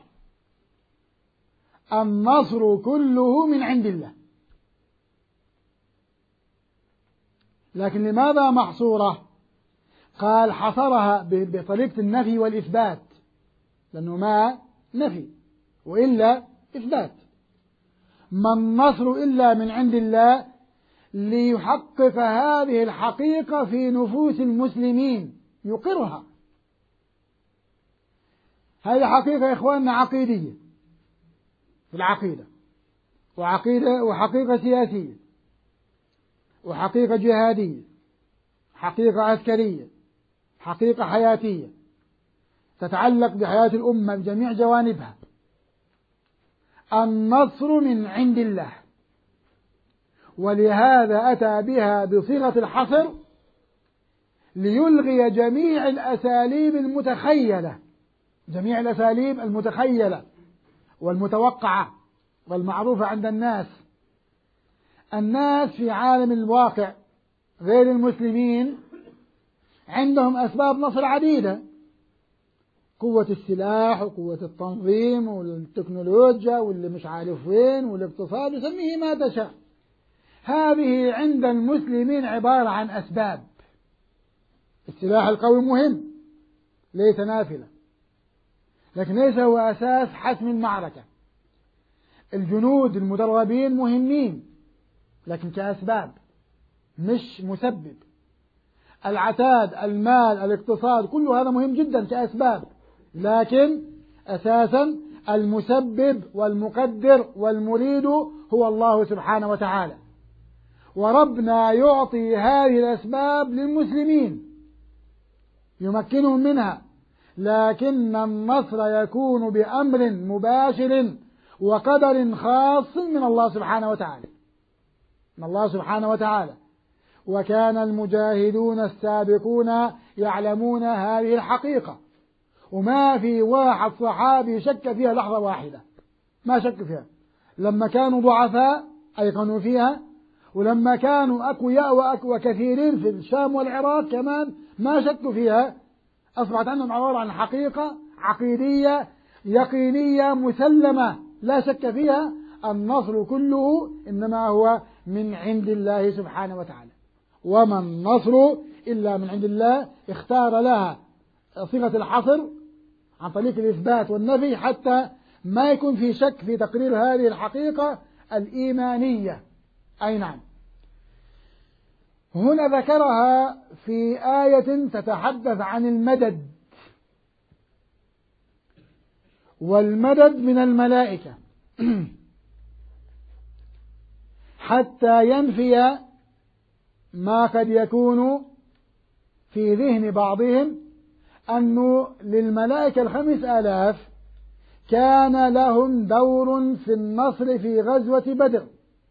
النصر كله من عند الله. لكن لماذا محصورة؟ قال حصرها بطريقة النفي والإثبات، لأنه ما نفي وإلا إثبات. ما النصر إلا من عند الله، ليحقق هذه الحقيقة في نفوس المسلمين، يقرها. هذه حقيقة يا إخواننا عقيدية في العقيدة، وعقيدة وحقيقة سياسية، وحقيقة جهادية، حقيقة عسكرية، حقيقة حياتية، تتعلق بحياة الأمة بجميع جوانبها. النصر من عند الله، ولهذا أتى بها بصيغة الحصر ليلغي جميع الأساليب المتخيلة، جميع الأساليب المتخيلة والمتوقعة والمعروفة عند الناس. الناس في عالم الواقع غير المسلمين عندهم أسباب نصر عديدة، قوة السلاح وقوة التنظيم والتكنولوجيا واللي مش عارف وين والاقتصاد، يسميه ما تشاء. هذه عند المسلمين عبارة عن أسباب. السلاح القوي مهم ليس نافلة، لكن ليس هو أساس حسم المعركة. الجنود المدربين مهمين لكن كأسباب مش مسبب. العتاد، المال، الاقتصاد، كل هذا مهم جدا كأسباب، لكن أساسا المسبب والمقدر والمريد هو الله سبحانه وتعالى. وربنا يعطي هذه الأسباب للمسلمين يمكنهم منها، لكن النصر يكون بأمر مباشر وقدر خاص من الله سبحانه وتعالى، من الله سبحانه وتعالى. وكان المجاهدون السابقون يعلمون هذه الحقيقة، وما في واحد صحابي شك فيها لحظة واحدة، ما شك فيها. لما كانوا ضعفاء أيقنوا فيها، ولما كانوا أقوياء وكثيرين في الشام والعراق كمان ما شكوا فيها. أصبحت عندهم عبارة عن حقيقة عقيدية يقينية مسلمة لا شك فيها. النصر كله إنما هو من عند الله سبحانه وتعالى. وما النصر إلا من عند الله، اختار لها صيغة الحصر عن طريق الإثبات والنفي حتى ما يكون في شك في تقرير هذه الحقيقة الإيمانية. أي نعم. هنا ذكرها في آية تتحدث عن المدد، والمدد من الملائكة حتى ينفي ما قد يكون في ذهن بعضهم أنه للملائكة الخمس آلاف كان لهم دور في النصر في غزوة بدر،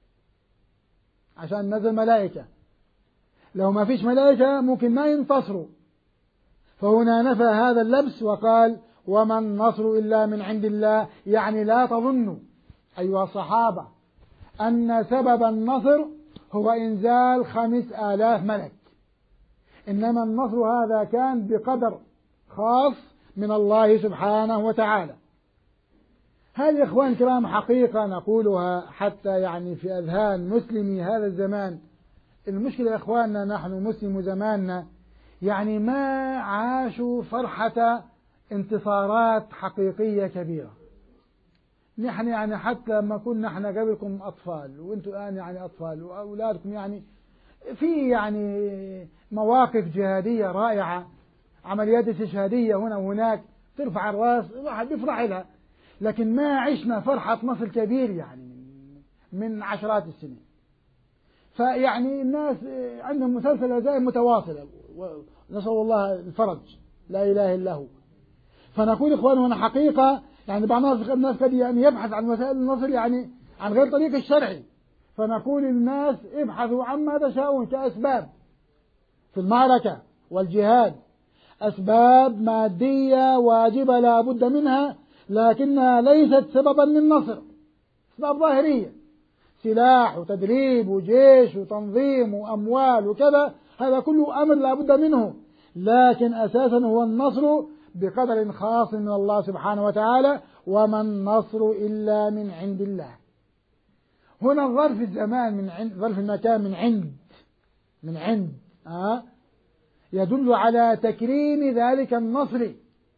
عشان نزل ملائكة. لو ما فيش ملائكة ممكن ما ينتصروا. فهنا نفى هذا اللبس وقال وما النصر إلا من عند الله، يعني لا تظنوا أيها الصحابة أن سبب النصر هو إنزال خمس آلاف ملك، إنما النصر هذا كان بقدر خاص من الله سبحانه وتعالى. هذه إخوان الكرام حقيقة نقولها حتى يعني في أذهان مسلمي هذا الزمان. المشكلة يا إخواننا نحن مسلم زماننا يعني ما عاشوا فرحة انتصارات حقيقية كبيرة، نحن يعني حتى لما كنا نحن قبلكم أطفال وأنتم الآن يعني أطفال وأولادكم يعني في يعني مواقف جهادية رائعة، عمليات استشهادية هنا وهناك ترفع الراس الواحد بيفرح لها، لكن ما عشنا فرحة نصر كبير يعني من عشرات السنين. فيعني الناس عندهم مسلسل هزائم متواصلة، ونسأل الله الفرج لا إله إلا هو. فنقول إخواننا حقيقة يعني بعض الناس قد يعني يبحث عن وسائل النصر يعني عن غير طريق الشرعي، فنقول للناس ابحثوا عما تشاءون كأسباب في المعركة والجهاد، أسباب مادية واجبة لا بد منها، لكنها ليست سببا للنصر، أسباب ظاهرية، سلاح وتدريب وجيش وتنظيم وأموال وكذا، هذا كله أمر لا بد منه، لكن أساسا هو النصر بقدر خاص من الله سبحانه وتعالى، وما النصر إلا من عند الله. هنا ظرف الزمان من عند، ظرف المكان من عند من عند آه يدل على تكريم ذلك النصر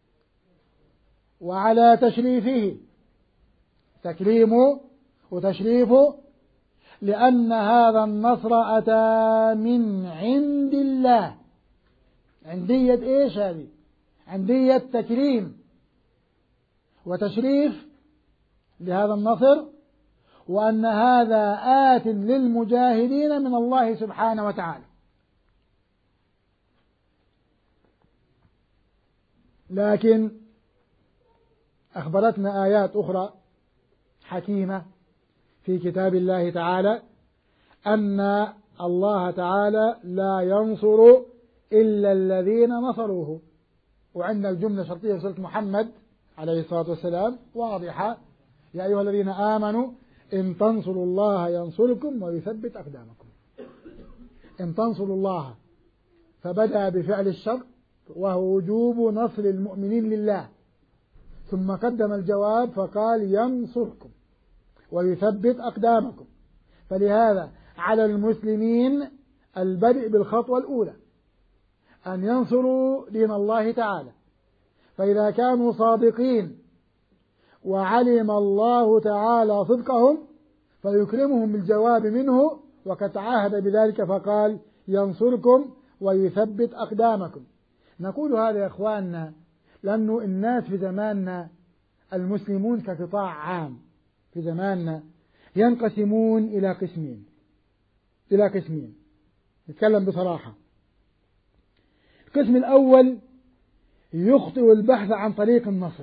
وعلى تشريفه، تكريمه وتشريفه، لأن هذا النصر أتى من عند الله. عندية إيش هذه؟ عندية تكريم وتشريف لهذا النصر، وأن هذا آت للمجاهدين من الله سبحانه وتعالى. لكن أخبرتنا آيات أخرى حكيمة في كتاب الله تعالى أن الله تعالى لا ينصر إلا الذين نصروه، وعند الجملة الشرطية في سورة محمد عليه الصلاة والسلام واضحة: يا أيها الذين آمنوا إن تنصروا الله ينصركم ويثبت أقدامكم. إن تنصروا الله، فبدأ بفعل الشرط وهو وجوب نصر المؤمنين لله، ثم قدم الجواب فقال ينصركم ويثبت أقدامكم. فلهذا على المسلمين البدء بالخطوة الأولى، أن ينصروا دين الله تعالى، فإذا كانوا صادقين وعلم الله تعالى صدقهم فيكرمهم بالجواب منه، وقد تعاهد بذلك فقال ينصركم ويثبت أقدامكم. نقول هذا يا إخواننا لأنه الناس في زماننا المسلمون كقطاع عام في زماننا ينقسمون إلى قسمين إلى قسمين نتكلم بصراحة. القسم الأول يخطئ البحث عن طريق النصر،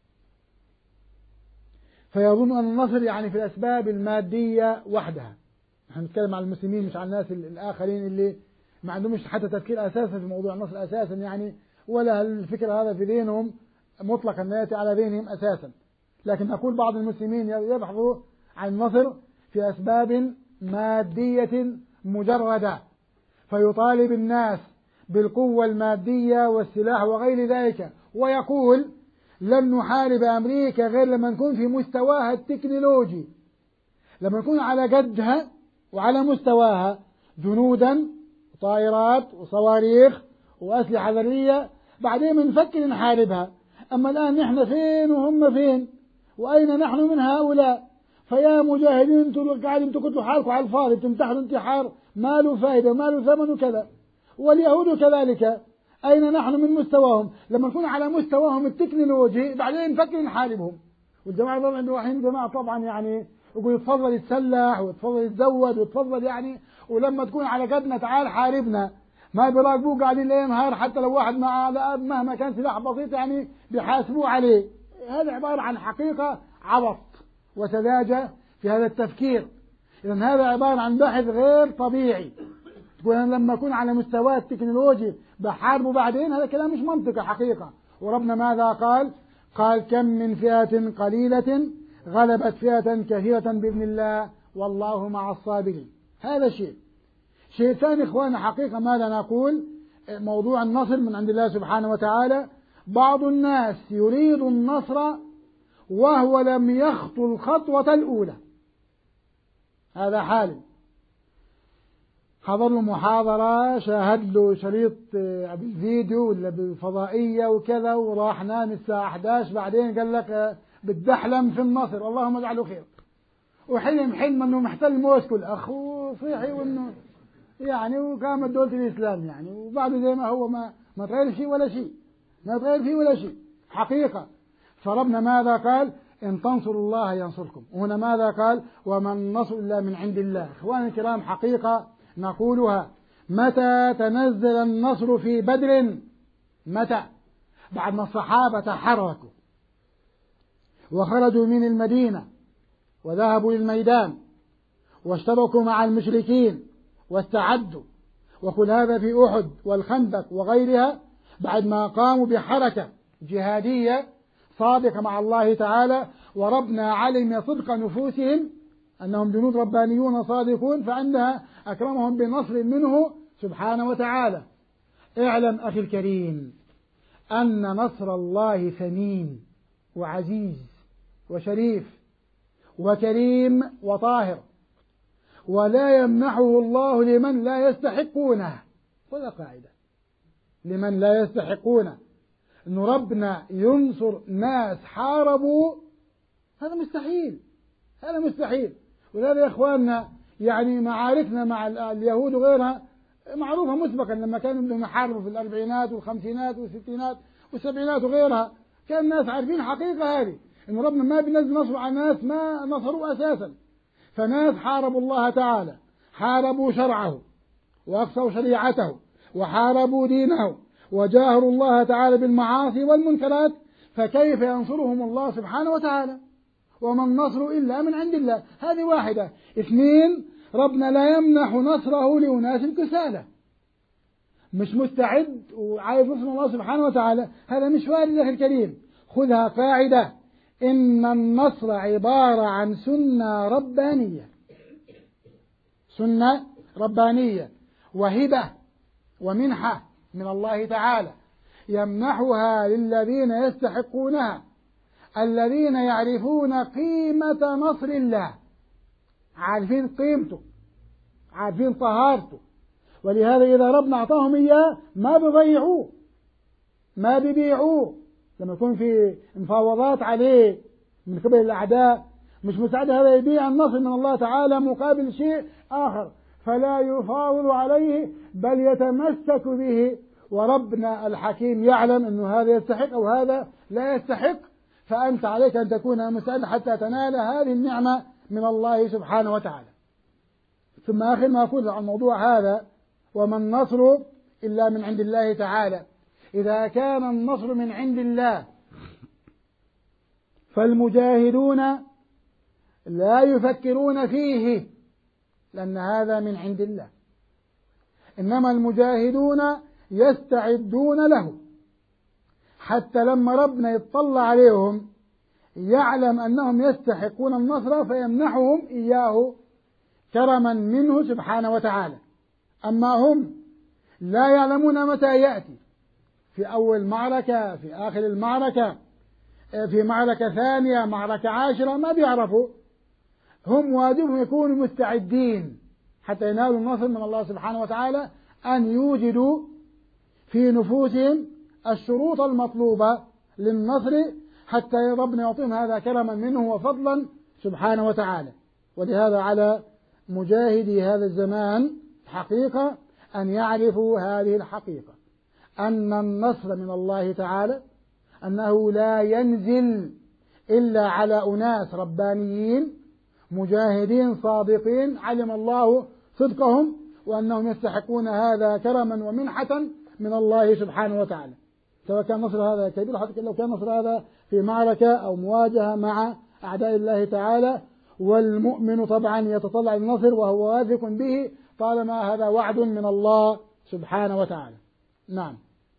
فيظن أن النصر يعني في الأسباب المادية وحدها. نحن نتكلم عن المسلمين مش عن الناس الآخرين اللي ما عندهمش حتى تفكير أساسا في موضوع النصر أساسا يعني، ولا الفكر هذا في ذهنهم مطلقا لا يأتي على ذهنهم أساسا. لكن نقول بعض المسلمين يبحثوا عن النصر في أسباب مادية مجردة، فيطالب الناس بالقوة المادية والسلاح وغير ذلك، ويقول لن نحارب أمريكا غير لما نكون في مستواها التكنولوجي، لما نكون على قدها وعلى مستواها جنودا وطائرات وصواريخ وأسلحة ذرية، بعدين بنفكر نحاربها. أما الآن نحن فين وهم فين، وأين نحن من هؤلاء؟ فيا مجاهدين انتم قاعدين تقتلوا حالكم على الفاضي، تمتحنوا انتحار ما له فائدة وما له ثمن وكذا، واليهود كذلك، أين نحن من مستواهم؟ لما نكون على مستواهم التكنولوجي بعدين نفكر نحاربهم. والجماعة طبعا الواحين جماعة طبعا يعني يقول يتفضل يتسلح ويتفضل يتزود ويتفضل يعني، ولما تكون على قدنا تعال حاربنا، ما بيراقبوه قاعدين ليل نهار، حتى لو واحد مع مهما كان سلاح بسيط يعني بيحاسبوه عليه. هذا عبارة عن حقيقة عبط وسذاجة في هذا التفكير. إذن هذا عبارة عن بحث غير طبيعي. تقول أنا لما أكون على مستوى التكنولوجي بحاربه بعدين، هذا كلام مش منطقي حقيقة. وربنا ماذا قال؟ قال كم من فئة قليلة غلبت فئة كثيرة بإذن الله والله مع الصابرين. هذا شيء. شيء ثاني إخوانا حقيقة ماذا نقول؟ موضوع النصر من عند الله سبحانه وتعالى. بعض الناس يريد النصر وهو لم يخطو الخطوة الأولى، هذا حال. حضر له محاضرة، شاهد له شريط بالفيديو ولا بالفضائية وكذا، وراح نام الساعة أحد عشر، بعدين قال لك بتدحلم في النصر اللهم اجعله خير، وحلم حلم انه محتل موسكو اخوه صيحي وانه يعني وقامت دولة الاسلام يعني، وبعده زي ما هو ما ما تغير شيء ولا شيء، ما تغير فيه ولا شيء حقيقة. فربنا ماذا قال؟ إن تنصروا الله ينصركم. وهنا ماذا قال؟ وما النصر إلا من عند الله. إخواني الكرام حقيقة نقولها، متى تنزل النصر في بدر؟ متى؟ بعد ما الصحابة تحركوا وخرجوا من المدينة وذهبوا للميدان واشتركوا مع المشركين واستعدوا، وكل هذا في أحد والخندق وغيرها، بعد ما قاموا بحركة جهادية صادقة مع الله تعالى، وربنا علم صدق نفوسهم أنهم جنود ربانيون صادقون، فعندها أكرمهم بنصر منه سبحانه وتعالى. اعلم أخي الكريم أن نصر الله ثمين وعزيز وشريف وكريم وطاهر، ولا يمنحه الله لمن لا يستحقونه. ولا قاعدة لمن لا يستحقونه، إن ربنا ينصر ناس حاربوا، هذا مستحيل، هذا مستحيل. ولهذا يا إخواننا يعني معاركنا مع اليهود وغيرها معروفة مسبقا، لما كانوا بدهم يحاربوا في الأربعينات والخمسينات والستينات والسبعينات وغيرها، كان الناس عارفين حقيقة هذه، إن ربنا ما بينزل نصر على ناس ما نصروا أساسا. فناس حاربوا الله تعالى، حاربوا شرعه وأقصوا شريعته وحاربوا دينه وجاهروا الله تعالى بالمعاصي والمنكرات، فكيف ينصرهم الله سبحانه وتعالى؟ وما النصر إلا من عند الله. هذه واحدة. اثنين، ربنا لا يمنح نصره لأناس كسالى، مش مستعد وعايز نصر الله سبحانه وتعالى، هذا مش وارد يا أخي الكريم. خذها قاعدة، إن النصر عبارة عن سنة ربانية، سنة ربانية وهبة ومنحة من الله تعالى يمنحها للذين يستحقونها، الذين يعرفون قيمة نصر الله، عارفين قيمته، عارفين طهارته. ولهذا إذا ربنا أعطاهم إياه ما بيضيعوه، ما بيبيعوه. لما يكون في مفاوضات عليه من قبل الأعداء، مش مساعد هذا يبيع النصر من الله تعالى مقابل شيء آخر، فلا يفاوض عليه بل يتمسك به. وربنا الحكيم يعلم أنه هذا يستحق أو هذا لا يستحق، فأنت عليك أن تكون مساعد حتى تنال هذه النعمة من الله سبحانه وتعالى. ثم آخر ما أقول عن الموضوع هذا، وما النصر إلا من عند الله تعالى. إذا كان النصر من عند الله فالمجاهدون لا يفكرون فيه، لأن هذا من عند الله، إنما المجاهدون يستعدون له، حتى لما ربنا يطلع عليهم يعلم أنهم يستحقون النصر فيمنحهم إياه كرما منه سبحانه وتعالى. أما هم لا يعلمون متى يأتي، في أول معركة، في آخر المعركة، في معركة ثانية، معركة عاشرة، ما بيعرفوا. هم واجبهم يكونوا مستعدين حتى ينالوا النصر من الله سبحانه وتعالى، أن يوجدوا في نفوسهم الشروط المطلوبة للنصر حتى ربنا يعطيهم هذا كرما منه وفضلا سبحانه وتعالى. ولهذا على مجاهدي هذا الزمان حقيقة أن يعرفوا هذه الحقيقة، أن النصر من الله تعالى، أنه لا ينزل إلا على أناس ربانيين مجاهدين صادقين علم الله صدقهم وأنهم يستحقون هذا كرما ومنحة من الله سبحانه وتعالى. سواء كان نصر هذا كبير، حتى لو كان نصر هذا في معركة أو مواجهة مع أعداء الله تعالى، والمؤمن طبعا يتطلع النصر وهو واثق به طالما هذا وعد من الله سبحانه وتعالى. نعم.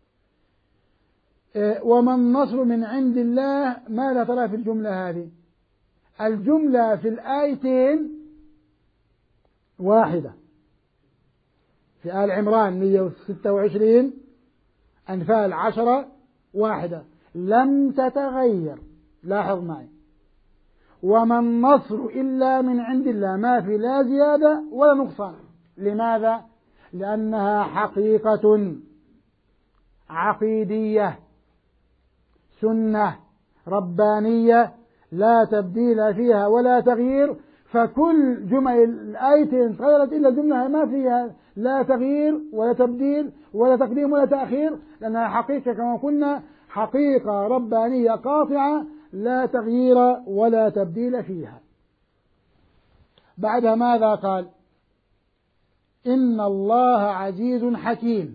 وما النصر من عند الله، ماذا ترى في الجملة هذه؟ الجملة في الآيتين واحدة، في آل عمران مئة وستة وعشرين، أنفال عشرة واحدة، لم تتغير. لاحظ معي، وما النصر إلا من عند الله، ما في لا زيادة ولا نقصان. لماذا؟ لأنها حقيقة عقيدية، سنة ربانية لا تبديل فيها ولا تغيير، فكل جمل الآيتين تغيرت إلا الجملة ما فيها لا تغيير ولا تبديل ولا تقديم ولا تأخير، لأنها حقيقة كما قلنا حقيقة ربانية قاطعة لا تغيير ولا تبديل فيها. بعدها ماذا قال؟ إن الله عزيز حكيم.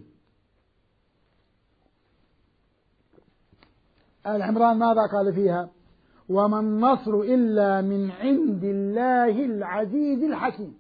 آل عمران ماذا قال فيها؟ وما النصر إلا من عند الله العزيز الحكيم.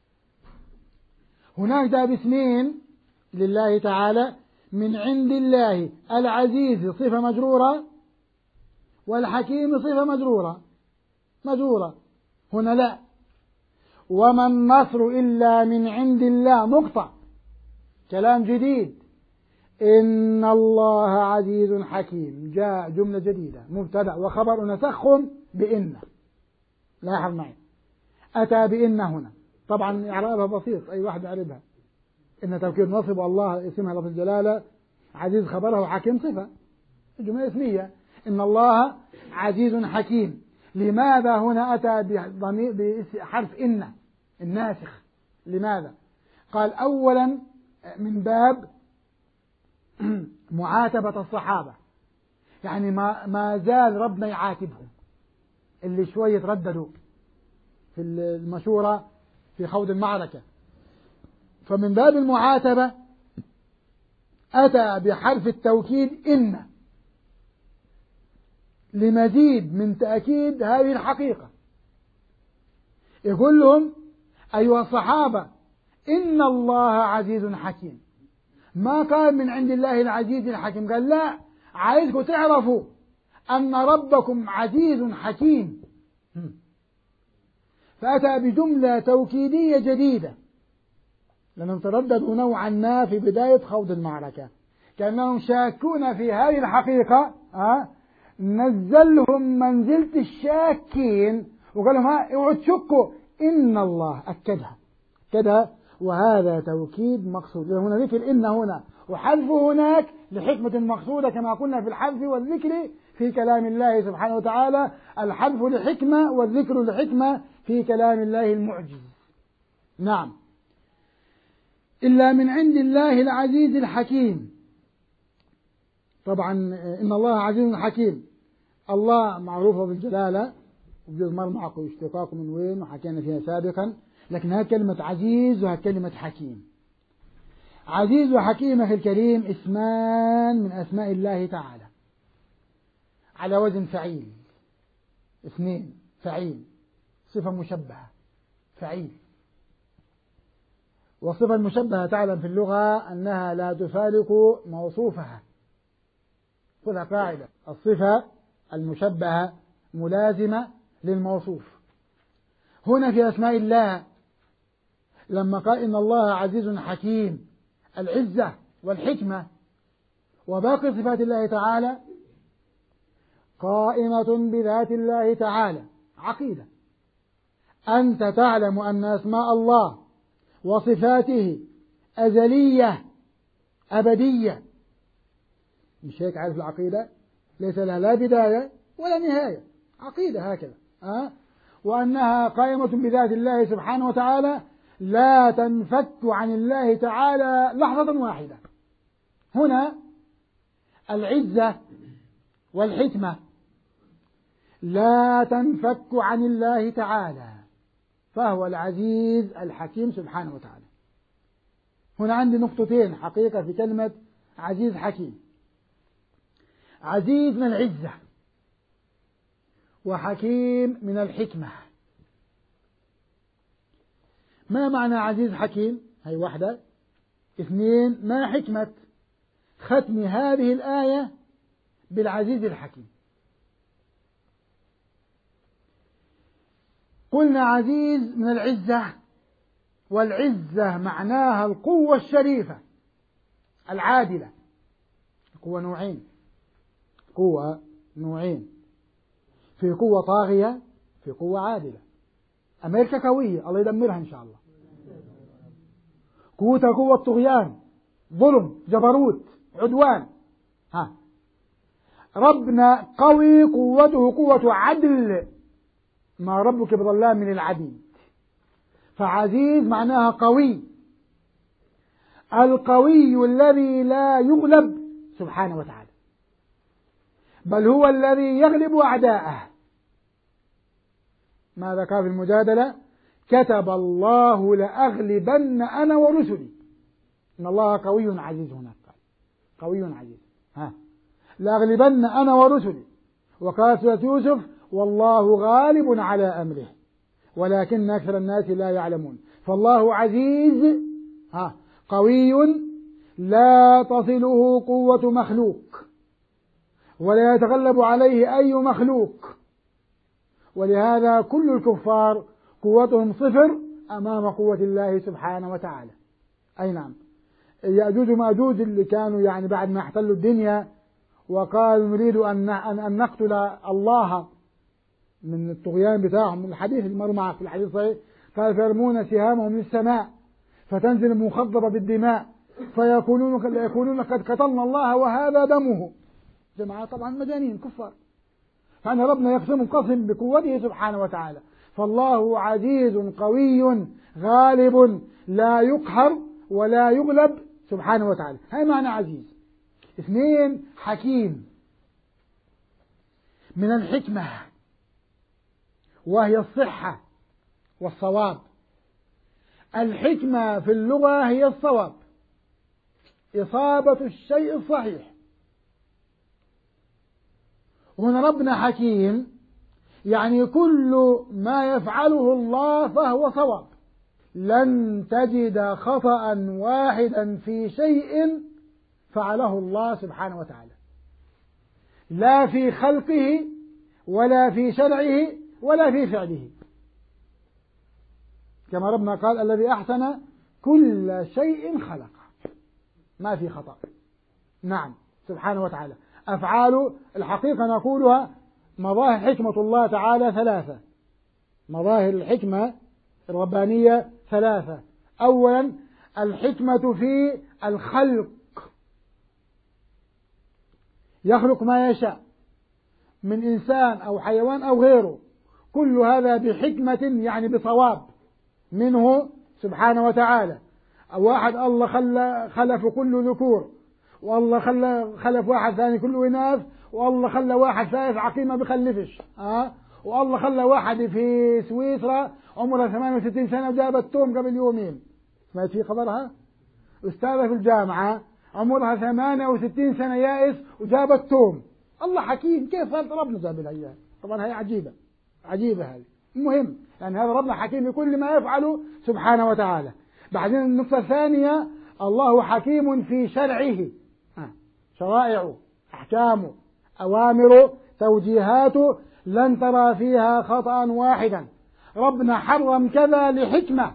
هناك ده باسمين لله تعالى، من عند الله العزيز صفة مجرورة والحكيم صفة مجرورة مجرورة. هنا لا، وما النصر إلا من عند الله نقطة، كلام جديد. إن الله عزيز حكيم، جاء جملة جديدة مبتدأ وخبر نسخهم بإن. لاحظ معي، أتى بإن هنا، طبعا إعرابها بسيط أي واحد يعرفها. إن توكيد نصب، الله اسمها لفظ الجلالة، عزيز خبرها وحكيم صفة، الجملة اسمية. إن الله عزيز حكيم. لماذا هنا أتى بحرف إن الناسخ؟ لماذا؟ قال أولا من باب معاتبة الصحابة، يعني ما ما زال ربنا يعاتبهم اللي شوية ترددوا في المشورة في خوض المعركة، فمن باب المعاتبة أتى بحرف التوكيد إن لمزيد من تأكيد هذه الحقيقة. يقول لهم أيها الصحابة إن الله عزيز حكيم، ما قال من عند الله العزيز الحكيم، قال لا، عايزكم تعرفوا أن ربكم عزيز حكيم. فأتى بجملة توكيدية جديدة، لأنهم ترددوا نوعا ما في بداية خوض المعركة، كأنهم شاكون في هذه الحقيقة. أه؟ نزلهم منزلة الشاكين وقال لهم ها اوعوا تشكوا، إن الله أكدها أكدها وهذا توكيد مقصود. هنا ذكر إن هنا وحذفه هناك لحكمة مقصودة، كما قلنا في الحذف والذكر في كلام الله سبحانه وتعالى، الحذف لحكمة والذكر لحكمة في كلام الله المعجز. نعم، إلا من عند الله العزيز الحكيم. طبعا إن الله عزيز حكيم، الله معروفة بالجلالة وبجوز مر معكم اشتقاق من وين وحكينا فيها سابقا، لكن هذه كلمة عزيز وهذه كلمة حكيم. عزيز وحكيم في الكريم اسمان من أسماء الله تعالى على وزن فعيل، اثنين فعيل، صفة مشبهة فعيل. والصفة المشبهة تعلم في اللغة أنها لا تفارق موصوفها، خذها قاعدة، الصفة المشبهة ملازمة للموصوف. هنا في أسماء الله لما قال إن الله عزيز حكيم، العزة والحكمة وباقي صفات الله تعالى قائمة بذات الله تعالى. عقيدة، أنت تعلم أن أسماء الله وصفاته أزلية أبدية، مش هيك؟ عارف العقيدة ليس لها لا بداية ولا نهاية، عقيدة هكذا. أه؟ وأنها قائمة بذات الله سبحانه وتعالى لا تنفك عن الله تعالى لحظة واحدة. هنا العزة والحكمة لا تنفك عن الله تعالى، فهو العزيز الحكيم سبحانه وتعالى. هنا عندي نقطتين حقيقة في كلمة عزيز حكيم. عزيز من العزة وحكيم من الحكمة. ما معنى عزيز حكيم؟ هي واحدة. اثنين، ما حكمة ختم هذه الآية بالعزيز الحكيم؟ قلنا عزيز من العزة، والعزة معناها القوة الشريفة العادلة. القوة نوعين، قوة نوعين، في قوة طاغية في قوة عادلة. أمريكا قوية الله يدمرها إن شاء الله، قوتها قوة طغيان، ظلم، جبروت، عدوان. ها ربنا قوي قوته قوة عدل، ما ربك بظلام من العبيد، فعزيز معناها قوي، القوي الذي لا يغلب سبحانه وتعالى، بل هو الذي يغلب أعداءه. ماذا قال في المجادلة؟ كتب الله لأغلبن أنا ورسلي. إن الله قوي عزيز، هناك قال قوي عزيز، ها لأغلبن أنا ورسلي. وقال سورة يوسف والله غالب على أمره ولكن أكثر الناس لا يعلمون. فالله عزيز ها قوي لا تصله قوة مخلوق ولا يتغلب عليه أي مخلوق، ولهذا كل الكفار قوتهم صفر أمام قوة الله سبحانه وتعالى. أي نعم، يأجوج ومأجوج اللي كانوا يعني بعد ما احتلوا الدنيا وقالوا نريد أن أن نقتل الله من الطغيان بتاعهم، من الحديث اللي مر معه في الحديث الصحيح، قال فيرمون سهامهم للسماء فتنزل مخضبة بالدماء فيقولون يقولون قد قتلنا الله وهذا دمه. جماعة طبعا مجانين كفار، فأن ربنا يقسم قسم بقوته سبحانه وتعالى. فالله عزيز قوي غالب لا يقهر ولا يغلب سبحانه وتعالى. هاي معنى عزيز. اثنين، حكيم، من الحكمة وهي الصحة والصواب. الحكمة في اللغة هي الصواب، إصابة الشيء الصحيح. ومن ربنا حكيم يعني كل ما يفعله الله فهو صواب. لن تجد خطأ واحدا في شيء فعله الله سبحانه وتعالى، لا في خلقه ولا في شرعه ولا في فعله، كما ربنا قال الذي أحسن كل شيء خلق، ما في خطأ. نعم سبحانه وتعالى. أفعال الحقيقة نقولها مظاهر حكمة الله تعالى ثلاثة، مظاهر الحكمة الربانية ثلاثة. أولا الحكمة في الخلق، يخلق ما يشاء من إنسان أو حيوان أو غيره، كل هذا بحكمة يعني بصواب منه سبحانه وتعالى. واحد الله خلى خلف كله ذكور، والله خلى خلف واحد ثاني كله إناث، والله خلى واحد ثالث عقيم ما بيخلفش، ها، والله خلى واحد في سويسرا عمرها ثمانية وستين سنة وجابت توم قبل يومين، سمعت في خبرها؟ أستاذة في الجامعة عمرها ثمانية وستين سنة يائس وجابت توم. الله حكيم، كيف هذا ربنا جاب لها إياه؟ طبعا هي عجيبة عجيبة هذه. المهم يعني هذا ربنا حكيم بكل ما يفعله سبحانه وتعالى. بعدين النقطة الثانية الله حكيم في شرعه، شرائعه أحكامه أوامره توجيهاته لن ترى فيها خطأ واحدا. ربنا حرم كذا لحكمة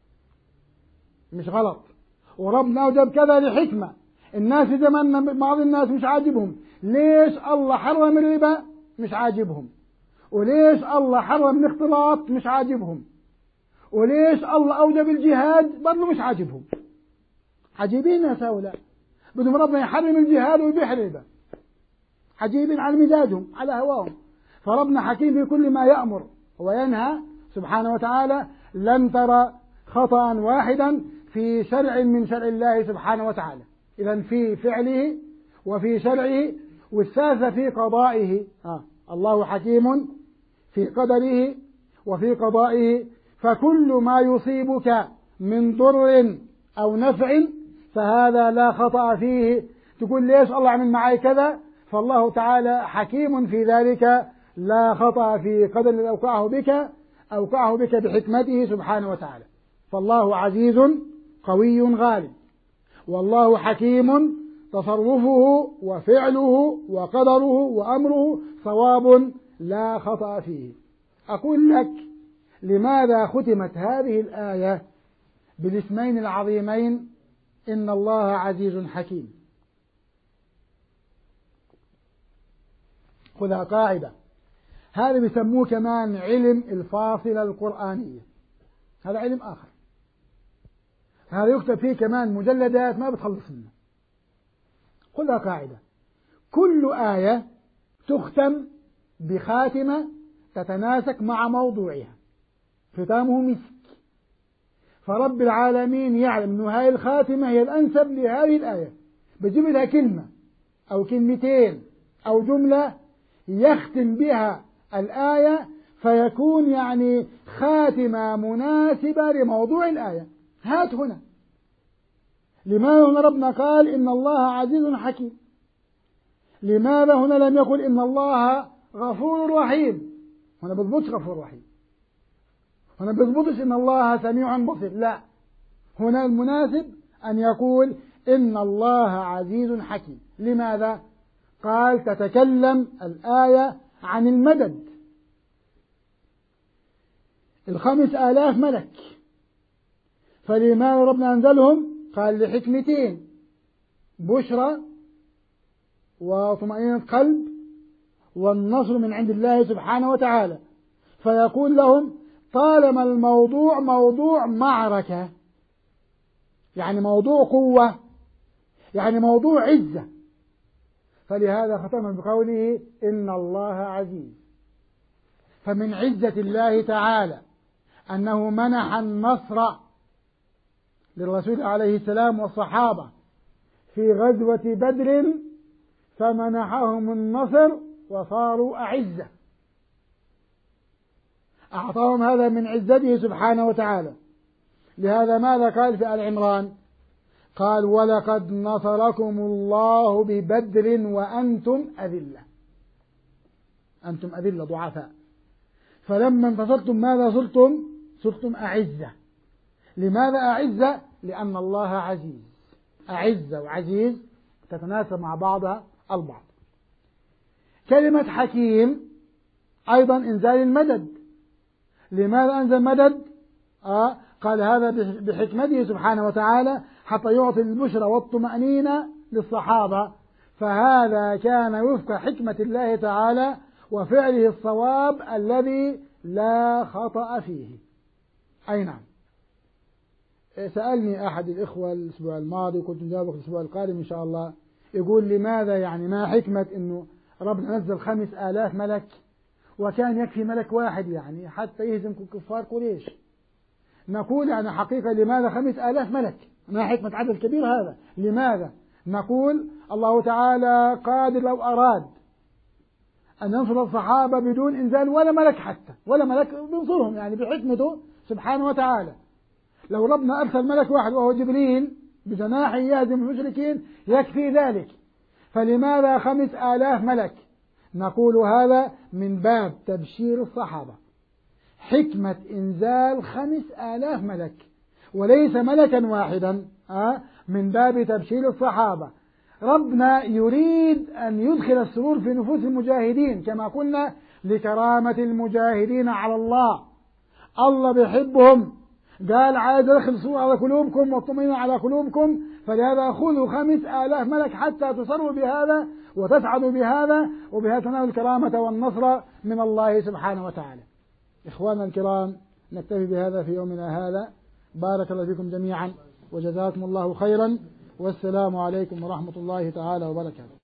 مش غلط، وربنا أوجب كذا لحكمة. الناس في زماننا بعض الناس مش عاجبهم، ليش الله حرم الربا؟ مش عاجبهم. وليش الله حرم الاختلاط؟ مش عاجبهم. وليش الله أوجب الجهاد؟ برضه مش عاجبهم. عجيبين ناس هؤلاء، بدهم ربنا يحرم الجهاد ويبيح الربا، عجيبين على مزاجهم على هواهم. فربنا حكيم في كل ما يأمر وينهى سبحانه وتعالى. لن ترى خطأ واحدا في شرع من شرع الله سبحانه وتعالى. إذن في فعله وفي شرعه، والثالثة في قضائه. آه. الله حكيم في قدره وفي قضائه، فكل ما يصيبك من ضر أو نفع فهذا لا خطأ فيه. تقول ليش الله عمل معي كذا؟ فالله تعالى حكيم في ذلك، لا خطأ في قدر الذي أوقعه بك، أوقعه بك بحكمته سبحانه وتعالى. فالله عزيز قوي غالب، والله حكيم تصرفه وفعله وقدره وأمره صواب لا خطأ فيه. أقول لك لماذا ختمت هذه الآية بالاسمين العظيمين إن الله عزيز حكيم؟ خذها قاعدة، هذا بيسموه كمان علم الفاصلة القرآنية، هذا علم آخر، هذا يكتب فيه كمان مجلدات ما بتخلص منه. خذها قاعدة، كل آية تختم بخاتمة تتناسق مع موضوعها، ختامه مسك. فرب العالمين يعلم أن هذه الخاتمة هي الأنسب لهذه الآية، بجيب لها كلمة أو كلمتين أو جملة يختم بها الآية، فيكون يعني خاتمة مناسبة لموضوع الآية. هات هنا لماذا هنا ربنا قال إن الله عزيز حكيم؟ لماذا هنا لم يقل إن الله غفور رحيم؟ هنا بضبطش غفور رحيم، هنا بضبطش إن الله سميع بصير، لا، هنا المناسب أن يقول إن الله عزيز حكيم. لماذا؟ قال تتكلم الآية عن المدد، الخمس آلاف ملك، فلماذا ربنا أنزلهم؟ قال لحكمتين: بشرى وطمأنينة قلب والنصر من عند الله سبحانه وتعالى. فيقول لهم طالما الموضوع موضوع معركة، يعني موضوع قوة، يعني موضوع عزة، فلهذا ختم بقوله إن الله عزيز. فمن عزة الله تعالى أنه منح النصر للرسول عليه السلام والصحابة في غزوة بدر، فمنحهم النصر وصاروا أعزة، أعطاهم هذا من عزته سبحانه وتعالى. لهذا ماذا قال في آل عمران؟ قال ولقد نصركم الله ببدر وأنتم أذلة، أنتم أذلة ضعفاء، فلما انتصرتم ماذا صرتم؟ صرتم أعزة. لماذا أعزة؟ لأن الله عزيز، أعزة وعزيز تتناسب مع بعضها البعض. كلمة حكيم أيضا إنزال المدد. لماذا أنزل مدد؟ آه قال هذا بحكمته سبحانه وتعالى حتى يعطي البشرى والطمأنينة للصحابة، فهذا كان وفق حكمة الله تعالى وفعله الصواب الذي لا خطأ فيه. أي نعم. سألني أحد الإخوة الأسبوع الماضي وكنت مجاوبك الأسبوع القادم إن شاء الله، يقول لماذا يعني ما حكمة إنه ربنا نزل خمس آلاف ملك وكان يكفي ملك واحد يعني حتى يهزم كفار قريش؟ نقول يعني حقيقة لماذا خمس آلاف ملك؟ ما حكمة عدد كبير هذا؟ لماذا؟ نقول الله تعالى قادر لو أراد أن ينصر الصحابة بدون إنزال ولا ملك، حتى ولا ملك بينصرهم يعني بحكمته سبحانه وتعالى. لو ربنا أرسل ملك واحد وهو جبريل بجناحه يهزم المشركين يكفي ذلك، فلماذا خمس آلاف ملك؟ نقول هذا من باب تبشير الصحابة، حكمة إنزال خمس آلاف ملك وليس ملكا واحدا، آه من باب تبشير الصحابة. ربنا يريد أن يدخل السرور في نفوس المجاهدين كما قلنا لكرامة المجاهدين على الله، الله بيحبهم، قال عايز أدخل السرور على قلوبكم والطمأنينة على قلوبكم، فلهذا خذوا خمس آلاف ملك حتى تصروا بهذا وتسعدوا بهذا، وبهذا تنالوا الكرامة والنصر من الله سبحانه وتعالى. إخواننا الكرام، نكتفي بهذا في يومنا هذا، بارك الله فيكم جميعا وجزاكم الله خيرا، والسلام عليكم ورحمة الله تعالى وبركاته.